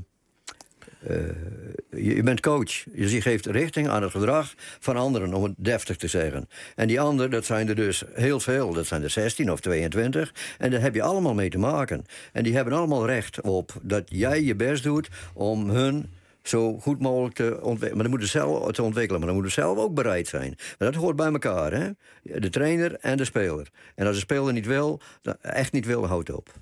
S14: Uh, je, je bent coach. Dus je geeft richting aan het gedrag van anderen, om het deftig te zeggen. En die anderen, dat zijn er dus heel veel. Dat zijn er zestien of tweeëntwintig. En daar heb je allemaal mee te maken. En die hebben allemaal recht op dat jij je best doet om hun zo goed mogelijk te ontwikkelen. Maar dan moeten ze zelf te ontwikkelen, maar dan moeten ze zelf ook bereid zijn. Maar dat hoort bij elkaar, hè? De trainer en de speler. En als de speler niet wil, echt niet wil, houdt op.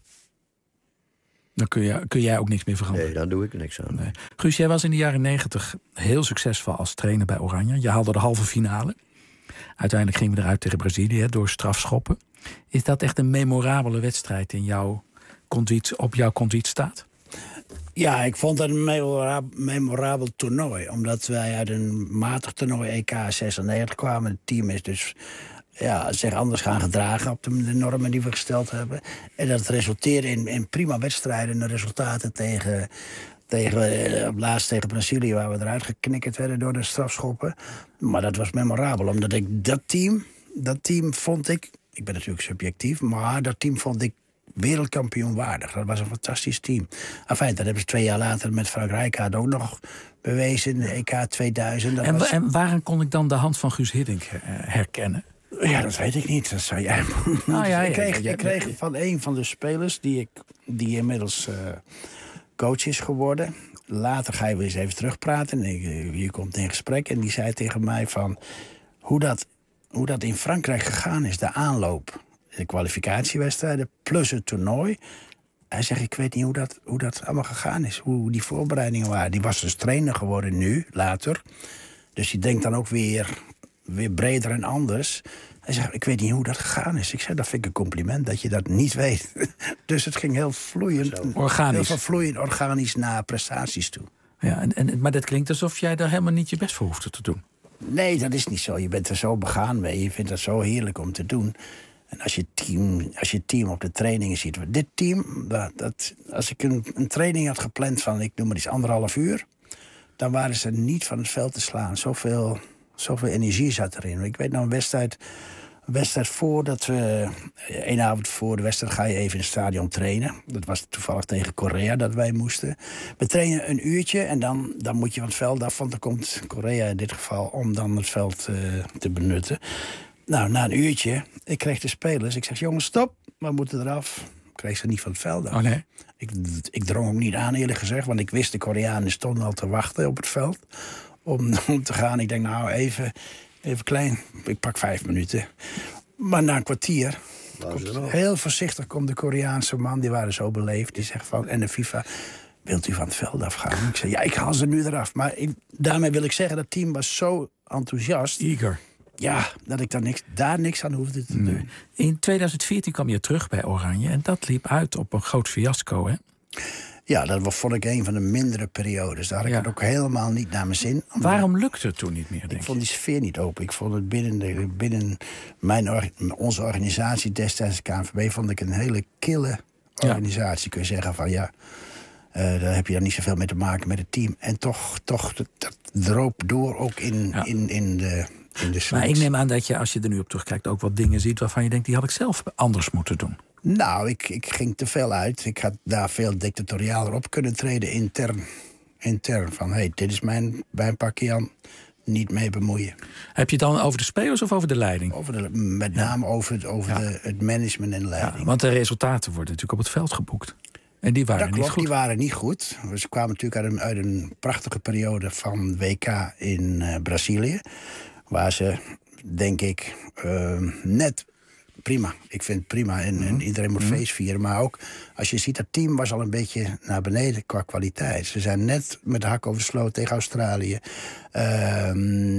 S3: Dan kun, je, kun jij ook niks meer veranderen.
S14: Nee, dan doe ik er niks aan.
S3: Nee. Guus, jij was in de jaren negentig heel succesvol als trainer bij Oranje. Je haalde de halve finale. Uiteindelijk gingen we eruit tegen Brazilië door strafschoppen. Is dat echt een memorabele wedstrijd in jouw conditie, op jouw conditie staat?
S12: Ja, ik vond het een memorabel, memorabel toernooi. Omdat wij uit een matig toernooi E K zesennegentig kwamen. Het team is dus ja, zich anders gaan gedragen op de, de normen die we gesteld hebben. En dat resulteerde in, in prima wedstrijden en resultaten tegen... Tegen, op laatst tegen Brazilië, waar we eruit geknikkerd werden door de strafschoppen. Maar dat was memorabel, omdat ik dat team, dat team vond ik... Ik ben natuurlijk subjectief, maar dat team vond ik wereldkampioen waardig. Dat was een fantastisch team. Enfin, dat hebben ze twee jaar later met Frank Rijkaard ook nog bewezen in de E K tweeduizend. Dat
S3: en,
S12: was...
S3: en waarom kon ik dan de hand van Guus Hiddink herkennen?
S12: Ja, dat weet ik niet. Dat zou jij...
S3: Nou, ja,
S12: ik kreeg,
S3: ja, ja,
S12: ik kreeg van een van de spelers die, ik, die inmiddels... Uh, coach is geworden. Later ga je weer eens even terugpraten. En je komt in gesprek en die zei tegen mij van... hoe dat, hoe dat in Frankrijk gegaan is, de aanloop. De kwalificatiewedstrijden plus het toernooi. Hij zegt, ik weet niet hoe dat, hoe dat allemaal gegaan is. Hoe die voorbereidingen waren. Die was dus trainer geworden nu, later. Dus die denkt dan ook weer, weer breder en anders... Hij zegt, ik weet niet hoe dat gegaan is. Ik zei, dat vind ik een compliment, dat je dat niet weet. Dus het ging heel vloeiend.
S3: Organisch.
S12: Heel veel vloeiend, organisch naar prestaties toe.
S3: Ja, en, en, maar dat klinkt alsof jij daar helemaal niet je best voor hoefde te doen.
S12: Nee, dat is niet zo. Je bent er zo begaan mee. Je vindt het zo heerlijk om te doen. En als je team, als je team op de trainingen ziet... Dit team, dat, dat, als ik een, een training had gepland van, ik noem maar iets, anderhalf uur... dan waren ze niet van het veld te slaan. Zoveel, zoveel energie zat erin. Ik weet nou een wedstrijd... Een wedstrijd voordat we... Eén avond voor de wedstrijd ga je even in het stadion trainen. Dat was toevallig tegen Korea dat wij moesten. We trainen een uurtje en dan, dan moet je van het veld af... want dan komt Korea in dit geval om dan het veld uh, te benutten. Nou, na een uurtje, ik kreeg de spelers. Ik zeg, jongens, stop, we moeten eraf. Ik kreeg ze niet van het veld af.
S3: Oh, nee?
S12: ik, ik drong ook niet aan, eerlijk gezegd... want ik wist de Koreanen stonden al te wachten op het veld... om, om te gaan. Ik denk, nou, even... Even klein, ik pak vijf minuten. Maar na een kwartier, komt, heel voorzichtig komt de Koreaanse man... die waren zo beleefd, die zegt van... en de FIFA, wilt u van het veld afgaan? Ik zei, ja, ik haal ze nu eraf. Maar ik, daarmee wil ik zeggen, dat team was zo enthousiast...
S3: Eager.
S12: Ja, dat ik daar niks, daar niks aan hoefde te doen. Nee.
S3: In tweeduizend veertien kwam je terug bij Oranje... en dat liep uit op een groot fiasco, hè?
S12: Ja, dat vond ik een van de mindere periodes. Daar had ik ja. het ook helemaal niet naar mijn zin.
S3: Waarom lukte het toen niet meer, denk
S12: ik? Ik vond die sfeer niet open. Ik vond het binnen, de, binnen mijn, onze organisatie destijds, de K N V B... vond ik een hele kille organisatie. Ja. Kun je zeggen van ja, uh, daar heb je dan niet zoveel mee te maken met het team. En toch, toch dat, dat droop door ook in, ja. in, in de...
S3: Maar ik neem aan dat je, als je er nu op terugkijkt... ook wat dingen ziet waarvan je denkt... die had ik zelf anders moeten doen.
S12: Nou, ik, ik ging te veel uit. Ik had daar veel dictatorialer op kunnen treden intern. Intern van, hé, hey, dit is mijn, mijn pakje aan. Niet mee bemoeien.
S3: Heb je het dan over de spelers of over de leiding?
S12: Over de, met name ja. over, het, over ja. de, het management en de leiding.
S3: Ja, want de resultaten worden natuurlijk op het veld geboekt. En die waren
S12: dat klopt,
S3: niet goed.
S12: die waren niet goed. Ze kwamen natuurlijk uit een, uit een prachtige periode van W K in uh, Brazilië. Waar ze, denk ik, uh, net... Prima, ik vind het prima en, en iedereen moet mm. feest vieren. Maar ook, als je ziet, dat team was al een beetje naar beneden qua kwaliteit. Ze zijn net met de hak over de sloot tegen Australië... Uh,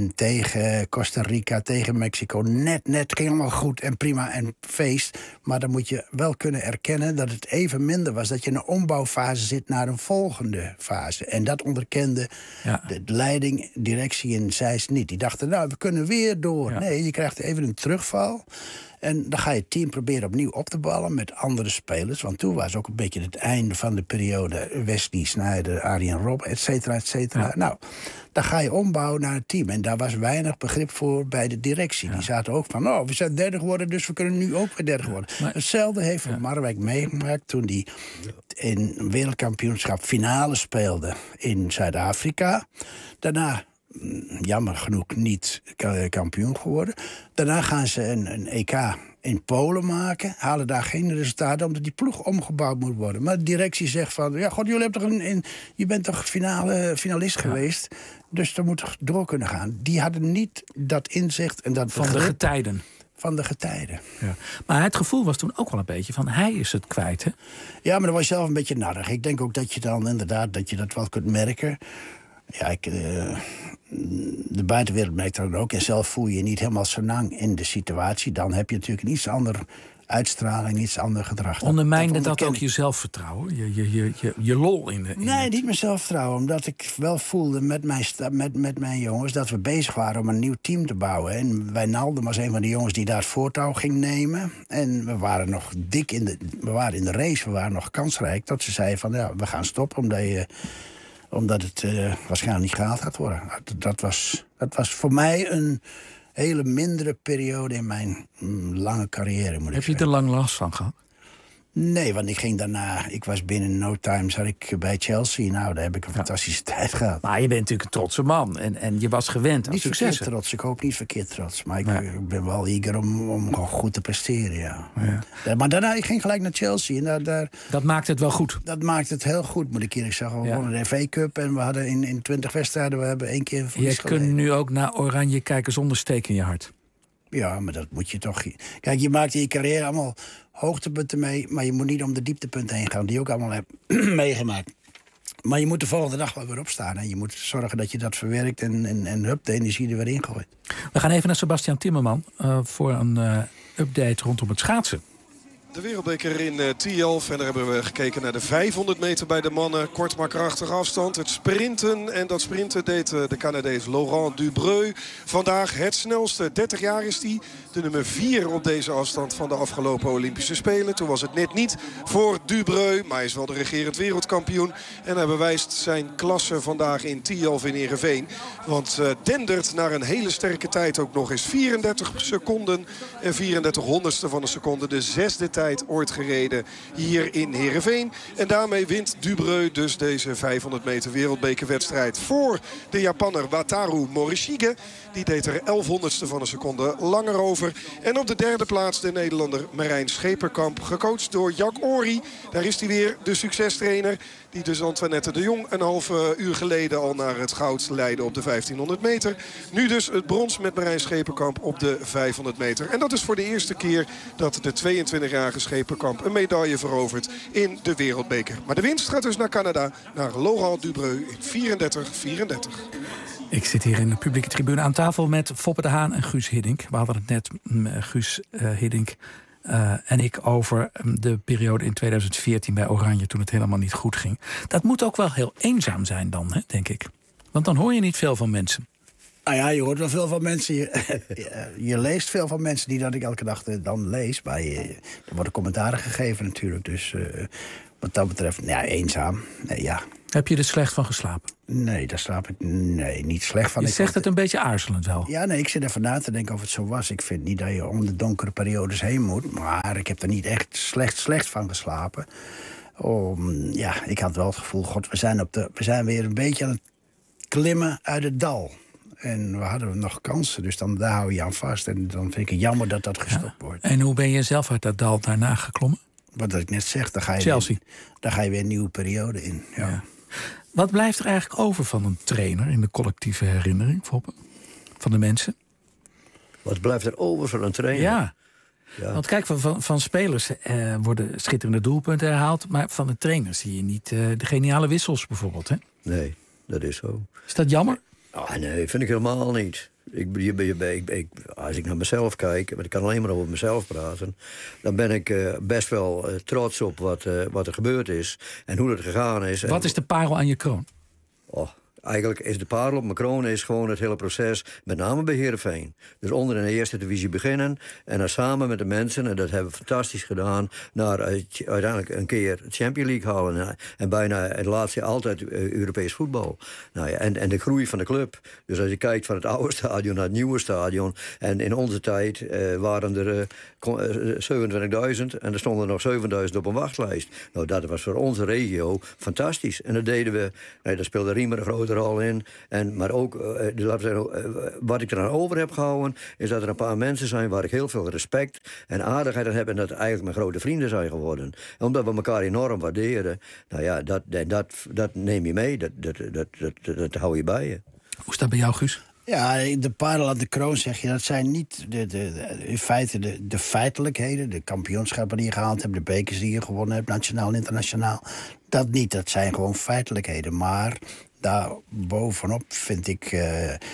S12: tegen Costa Rica, tegen Mexico. Net, net, ging allemaal goed en prima en feest. Maar dan moet je wel kunnen erkennen dat het even minder was. Dat je in een ombouwfase zit naar een volgende fase. En dat onderkende ja. de leiding, directie in Zeist niet. Die dachten, nou, we kunnen weer door. Ja. Nee, je krijgt even een terugval... En dan ga je het team proberen opnieuw op te ballen met andere spelers. Want toen was ook een beetje het einde van de periode... Wesley Sneijder, Arjen Rob, et cetera, et cetera. Ja. Nou, dan ga je ombouwen naar het team. En daar was weinig begrip voor bij de directie. Ja. Die zaten ook van, oh, we zijn derde geworden... dus we kunnen nu ook weer derde worden. Maar, hetzelfde heeft Van ja. Marwijk meegemaakt toen hij in een wereldkampioenschap finale speelde in Zuid-Afrika. Daarna... jammer genoeg niet kampioen geworden. Daarna gaan ze een, een E K in Polen maken. Halen daar geen resultaten, omdat die ploeg omgebouwd moet worden. Maar de directie zegt van... ja, god, jullie hebben toch een, een, je bent toch finale, finalist ja. geweest... dus dat moet toch door kunnen gaan. Die hadden niet dat inzicht en dat
S3: van begrip, de getijden.
S12: Van de getijden.
S3: Ja. Maar het gevoel was toen ook wel een beetje van... hij is het kwijt, hè?
S12: Ja, maar dan was je zelf een beetje narrig. Ik denk ook dat je dan inderdaad dat je dat wel kunt merken... Ja, ik, uh, de buitenwereld merkt dat ook. En zelf voel je je niet helemaal zo lang in de situatie. Dan heb je natuurlijk een iets ander uitstraling, iets ander gedrag.
S3: Ondermijnde dat, dat ook je zelfvertrouwen? Je, je, je, je, je lol in de... In
S12: nee,
S3: het...
S12: niet mijn zelfvertrouwen. Omdat ik wel voelde met mijn, met, met mijn jongens dat we bezig waren om een nieuw team te bouwen. En Wijnaldum was een van de jongens die daar het voortouw ging nemen. En we waren nog dik in de, we waren in de race, we waren nog kansrijk. Tot ze zeiden van, ja, we gaan stoppen omdat, je, omdat het uh, waarschijnlijk niet gehaald gaat worden. Dat, dat, was, dat was voor mij een hele mindere periode in mijn mm, lange carrière, moet ik
S3: Heb je
S12: zeggen.
S3: er lang last van gehad?
S12: Nee, want ik ging daarna... Ik was binnen no time zat ik bij Chelsea. Nou, daar heb ik een fantastische ja. tijd gehad.
S3: Maar je bent natuurlijk een trotse man. En, en je was gewend aan
S12: niet
S3: successen.
S12: Niet verkeerd trots. Ik hoop niet verkeerd trots. Maar ik, nee. ik ben wel eager om, om goed te presteren, ja. ja. Maar daarna, ik ging gelijk naar Chelsea. En daar, daar,
S3: dat maakt het wel goed?
S12: Dat maakt het heel goed, moet ik eerlijk zeggen. We ja. wonnen de F A Cup en we hadden in, in twintig wedstrijden... we hebben één keer verlies
S3: Je kunt nu ook naar Oranje kijken zonder steek in je hart.
S12: Ja, maar dat moet je toch... Kijk, je maakt in je carrière allemaal hoogtepunten mee... maar je moet niet om de dieptepunten heen gaan... die je ook allemaal hebt meegemaakt. Maar je moet de volgende dag wel weer opstaan... en je moet zorgen dat je dat verwerkt... en, en, en hup, de energie er weer ingooit.
S3: We gaan even naar Sebastian Timmerman... Uh, voor een uh, update rondom het schaatsen.
S15: De wereldbeker in uh, Tialf. En daar hebben we gekeken naar de vijfhonderd meter bij de mannen. Kort maar krachtig afstand. Het sprinten. En dat sprinten deed uh, de Canadees Laurent Dubreuil. Vandaag het snelste. dertig jaar is hij. De nummer vier op deze afstand van de afgelopen Olympische Spelen. Toen was het net niet voor Dubreuil. Maar hij is wel de regerend wereldkampioen. En hij bewijst zijn klasse vandaag in Tialf in Heerenveen. Want uh, dendert naar een hele sterke tijd ook nog eens. vierendertig seconden en vierendertig honderdste van een seconde. De zesde tijd ooit gereden hier in Heerenveen. En daarmee wint Dubreuil dus deze vijfhonderd meter wereldbekerwedstrijd voor de Japanner Wataru Morishige. Die deed er elfhonderdste van een seconde langer over. En op de derde plaats de Nederlander Marijn Scheperkamp. Gecoacht door Jack Ory. Daar is hij weer, de succestrainer. Die dus Antoinette de Jong een half uur geleden al naar het goud leidde op de vijftienhonderd meter. Nu dus het brons met Marijn Scheperkamp op de vijfhonderd meter. En dat is voor de eerste keer dat de tweeëntwintigjarige Scheperkamp een medaille verovert in de wereldbeker. Maar de winst gaat dus naar Canada, naar Laurent Dubreuil in vierendertig vierendertig.
S3: Ik zit hier in de publieke tribune aan tafel met Foppe de Haan en Guus Hiddink. We hadden het net, uh, Guus uh, Hiddink uh, en ik, over de periode in tweeduizend veertien bij Oranje, toen het helemaal niet goed ging. Dat moet ook wel heel eenzaam zijn dan, hè, denk ik. Want dan hoor je niet veel van mensen.
S12: Nou ja, je hoort wel veel van mensen. Je, je, je leest veel van mensen die dat ik elke dag dan lees. Maar je, er worden commentaren gegeven natuurlijk. Dus uh, wat dat betreft, ja, eenzaam. Nee, ja.
S3: Heb je er slecht van geslapen?
S12: Nee, daar slaap ik nee, niet slecht van.
S3: Je
S12: ik
S3: zegt het een beetje aarzelend wel.
S12: Ja, nee, ik zit even na te denken of het zo was. Ik vind niet dat je om de donkere periodes heen moet. Maar ik heb er niet echt slecht, slecht van geslapen. Om, ja, ik had wel het gevoel, god, we zijn, op de, we zijn weer een beetje aan het klimmen uit het dal. En we hadden nog kansen, dus dan, daar hou je aan vast. En dan vind ik het jammer dat dat gestopt ja. wordt.
S3: En hoe ben je zelf uit dat dal daarna geklommen?
S12: Wat ik net zeg, dan ga je,
S3: Chelsea.
S12: Weer, dan ga je weer een nieuwe periode in. Ja. Ja.
S3: Wat blijft er eigenlijk over van een trainer in de collectieve herinnering, Foppe? Van de mensen?
S14: Wat blijft er over van een trainer?
S3: Ja. Ja. Want kijk, van, van, van spelers eh, worden schitterende doelpunten herhaald, maar van de trainers zie je niet uh, de geniale wissels bijvoorbeeld, hè?
S14: Nee, dat is zo.
S3: Is dat jammer?
S14: Ah, nee, vind ik helemaal niet. Ik, je, je, ik, ik, als ik naar mezelf kijk, want ik kan alleen maar over mezelf praten, dan ben ik uh, best wel uh, trots op wat, uh, wat er gebeurd is en hoe het gegaan is.
S3: Wat
S14: en,
S3: is de parel aan je kroon?
S14: Oh, eigenlijk is de parel op mijn kroon is gewoon het hele proces, met name bij Heerenveen. Dus onder in de eerste divisie beginnen en dan samen met de mensen, en dat hebben we fantastisch gedaan, naar uh, uiteindelijk een keer de Champions League halen. Uh, en bijna het laatste altijd uh, Europees voetbal. Nou ja, en, en de groei van de club. Dus als je kijkt van het oude stadion naar het nieuwe stadion, en in onze tijd uh, waren er uh, zevenentwintigduizend en er stonden nog zevenduizend op een wachtlijst. Nou, dat was voor onze regio fantastisch. En dat deden we, nee, daar speelde Riemer een grote rol in. En, maar ook, uh, uh, wat ik er aan over heb gehouden, is dat er een paar mensen zijn waar ik heel veel respect en aardigheid aan heb en dat eigenlijk mijn grote vrienden zijn geworden. En omdat we elkaar enorm waarderen, nou ja, dat, dat, dat neem je mee, dat, dat, dat, dat, dat, dat hou je bij je.
S3: Hoe is dat bij jou, Guus?
S12: Ja, de parel aan de kroon, zeg je, dat zijn niet de, de, de, in feite de, de feitelijkheden. De kampioenschappen die je gehaald hebt, de bekers die je gewonnen hebt, nationaal en internationaal. Dat niet, dat zijn gewoon feitelijkheden. Maar daar bovenop vind ik, uh,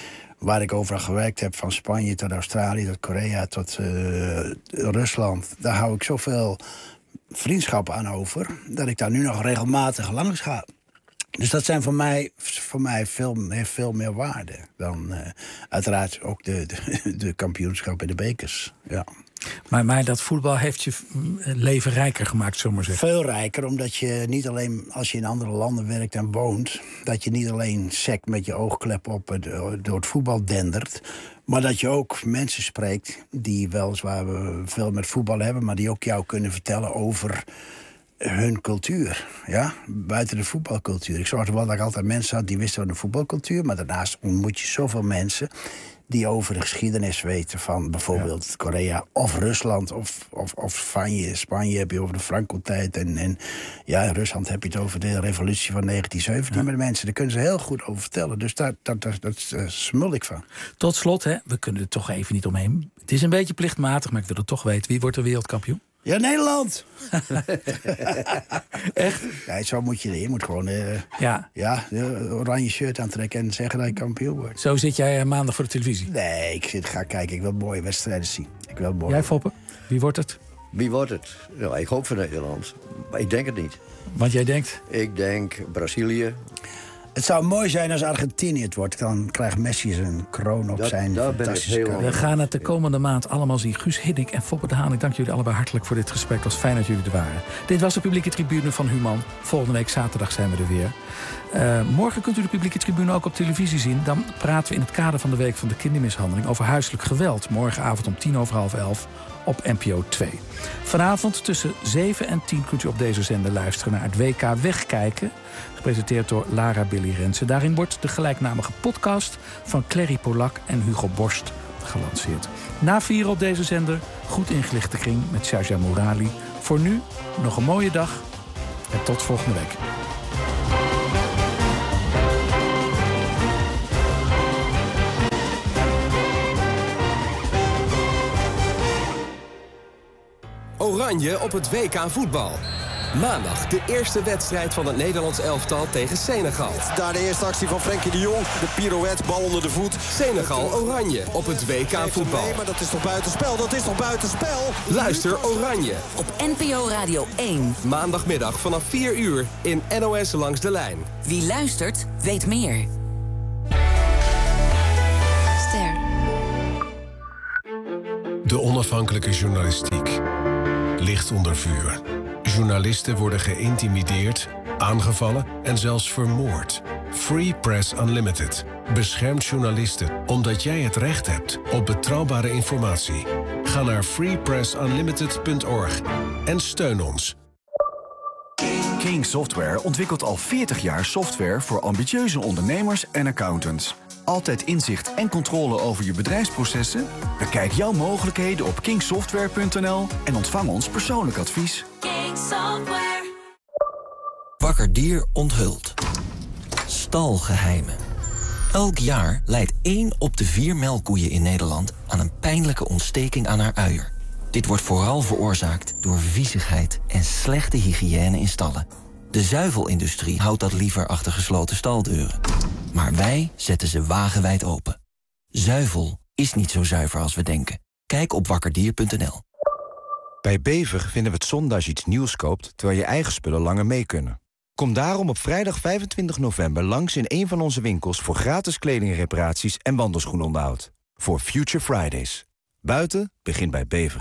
S12: waar ik overal gewerkt heb, van Spanje tot Australië, tot Korea, tot uh, Rusland. Daar hou ik zoveel vriendschap aan over, dat ik daar nu nog regelmatig langs ga. Dus dat zijn voor mij, voor mij veel, heeft veel meer waarde dan uh, uiteraard ook de, de, de kampioenschap en de bekers. Ja.
S3: Maar, maar dat voetbal heeft je leven rijker gemaakt, zullen we maar zeggen.
S12: Veel rijker, omdat je niet alleen als je in andere landen werkt en woont, dat je niet alleen sec met je oogklep op door het voetbal dendert, maar dat je ook mensen spreekt die weliswaar veel met voetbal hebben, maar die ook jou kunnen vertellen over hun cultuur, ja, buiten de voetbalcultuur. Ik zorgde wel dat ik altijd mensen had die wisten van de voetbalcultuur, maar daarnaast ontmoet je zoveel mensen die over de geschiedenis weten van bijvoorbeeld ja. Korea of Rusland of, of, of Spanje. Spanje heb je over de Franco-tijd en, en ja, in Rusland heb je het over de revolutie van negentien zeventien. Ja. Met mensen, daar kunnen ze heel goed over vertellen. Dus daar, daar, daar, daar uh, smul ik van.
S3: Tot slot, hè, we kunnen er toch even niet omheen. Het is een beetje plichtmatig, maar ik wil het toch weten. Wie wordt er wereldkampioen?
S12: Ja, Nederland!
S3: Echt?
S12: Ja, zo moet je. Je moet gewoon uh, ja. Ja, een oranje shirt aantrekken en zeggen dat je kampioen wordt.
S3: Zo zit jij uh, maandag voor de televisie?
S12: Nee, ik zit, ga kijken. Ik wil mooie wedstrijden zien. Ik wil mooie...
S3: Jij, Foppe? Wie wordt het?
S14: Wie wordt het? Nou, ik hoop voor Nederland. Maar ik denk het niet.
S3: Want jij denkt?
S14: Ik denk Brazilië.
S12: Het zou mooi zijn als Argentinië het wordt. Dan krijgt Messi zijn kroon op
S14: dat,
S12: zijn fantastische carrière.
S3: We gaan het de komende maand allemaal zien. Guus Hiddink en Foppe de Haan, ik dank jullie allebei hartelijk voor dit gesprek. Het was fijn dat jullie er waren. Dit was de publieke tribune van Human. Volgende week zaterdag zijn we er weer. Uh, morgen kunt u de publieke tribune ook op televisie zien. Dan praten we in het kader van de Week van de Kindermishandeling over huiselijk geweld. Morgenavond om tien over half elf op N P O twee. Vanavond tussen zeven en tien kunt u op deze zender luisteren naar het W K Wegkijken. Gepresenteerd door Lara Billy Rensen. Daarin wordt de gelijknamige podcast van Clary Polak en Hugo Borst gelanceerd. Na vier op deze zender, goed ingelichte kring met Shaja Morali. Voor nu nog een mooie dag en tot volgende week.
S16: Oranje op het W K voetbal. Maandag de eerste wedstrijd van het Nederlands elftal tegen Senegal.
S17: Daar de eerste actie van Frenkie de Jong. De pirouette, bal onder de voet.
S16: Senegal Oranje op het W K voetbal.
S17: Nee, maar dat is toch buitenspel? Dat is toch buitenspel?
S16: Luister Oranje.
S6: Op N P O Radio één.
S16: Maandagmiddag vanaf vier uur in N O S Langs de Lijn.
S6: Wie luistert, weet meer. Ster.
S18: De onafhankelijke journalistiek ligt onder vuur. Journalisten worden geïntimideerd, aangevallen en zelfs vermoord. Free Press Unlimited beschermt journalisten omdat jij het recht hebt op betrouwbare informatie. Ga naar free press unlimited punt org en steun ons.
S19: King Software ontwikkelt al veertig jaar software voor ambitieuze ondernemers en accountants. Altijd inzicht en controle over je bedrijfsprocessen? Bekijk jouw mogelijkheden op king software punt n l en ontvang ons persoonlijk advies.
S20: King Software.
S21: Wakker Dier onthult. Stalgeheimen. Elk jaar lijdt één op de vier melkkoeien in Nederland aan een pijnlijke ontsteking aan haar uier. Dit wordt vooral veroorzaakt door viezigheid en slechte hygiëne in stallen. De zuivelindustrie houdt dat liever achter gesloten staldeuren. Maar wij zetten ze wagenwijd open. Zuivel is niet zo zuiver als we denken. Kijk op wakkerdier punt n l.
S22: Bij Bever vinden we het zonde als je iets nieuws koopt, terwijl je eigen spullen langer mee kunnen. Kom daarom op vrijdag vijfentwintig november langs in een van onze winkels voor gratis kledingreparaties en wandelschoenonderhoud. Voor Future Fridays. Buiten begint bij Bever.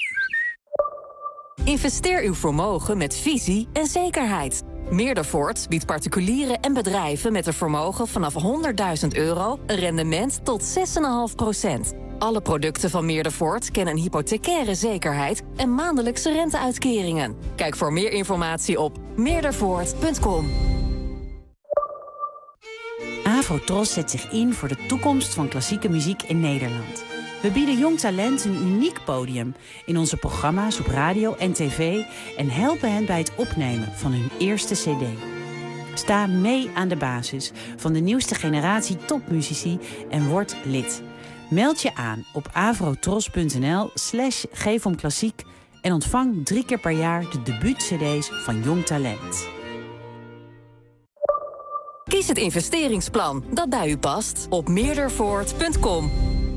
S6: Investeer uw vermogen met visie en zekerheid. Meerdervoort biedt particulieren en bedrijven met een vermogen vanaf honderdduizend euro een rendement tot zes komma vijf procent. Alle producten van Meerdervoort kennen een hypothecaire zekerheid en maandelijkse renteuitkeringen. Kijk voor meer informatie op meerdervoort punt com.
S23: Afrotros zet zich in voor de toekomst van klassieke muziek in Nederland. We bieden jong talent een uniek podium in onze programma's op radio en tv en helpen hen bij het opnemen van hun eerste cd. Sta mee aan de basis van de nieuwste generatie topmuzici en word lid. Meld je aan op afrotros punt n l slash geef om klassiek en ontvang drie keer per jaar de debuut-cd's van jong talent.
S6: Kies het investeringsplan dat bij u past op meerdervoort punt com.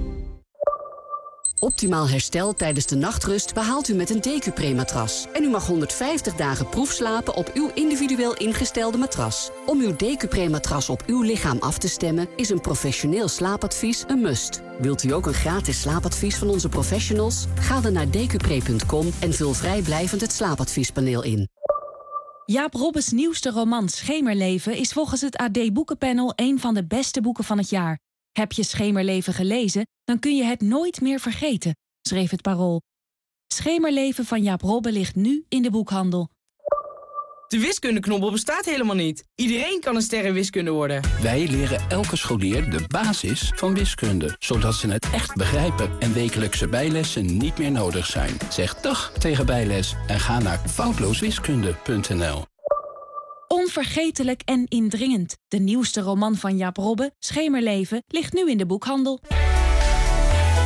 S7: Optimaal herstel tijdens de nachtrust behaalt u met een Decupre-matras. En u mag honderdvijftig dagen proefslapen op uw individueel ingestelde matras. Om uw Decupre-matras op uw lichaam af te stemmen is een professioneel slaapadvies een must. Wilt u ook een gratis slaapadvies van onze professionals? Ga dan naar decupre punt com en vul vrijblijvend het slaapadviespaneel in.
S8: Jaap Robbes nieuwste roman Schemerleven is volgens het A D Boekenpanel een van de beste boeken van het jaar. Heb je Schemerleven gelezen, dan kun je het nooit meer vergeten, schreef het Parool. Schemerleven van Jaap Robbe ligt nu in de boekhandel.
S20: De wiskundeknobbel bestaat helemaal niet. Iedereen kan een ster in wiskunde worden.
S24: Wij leren elke scholier de basis van wiskunde, zodat ze het echt begrijpen en wekelijkse bijlessen niet meer nodig zijn. Zeg dag tegen bijles en ga naar foutlooswiskunde punt n l.
S8: Onvergetelijk en indringend. De nieuwste roman van Jaap Robbe, Schemerleven, ligt nu in de boekhandel.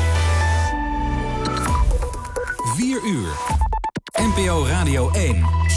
S13: vier uur. N P O Radio één.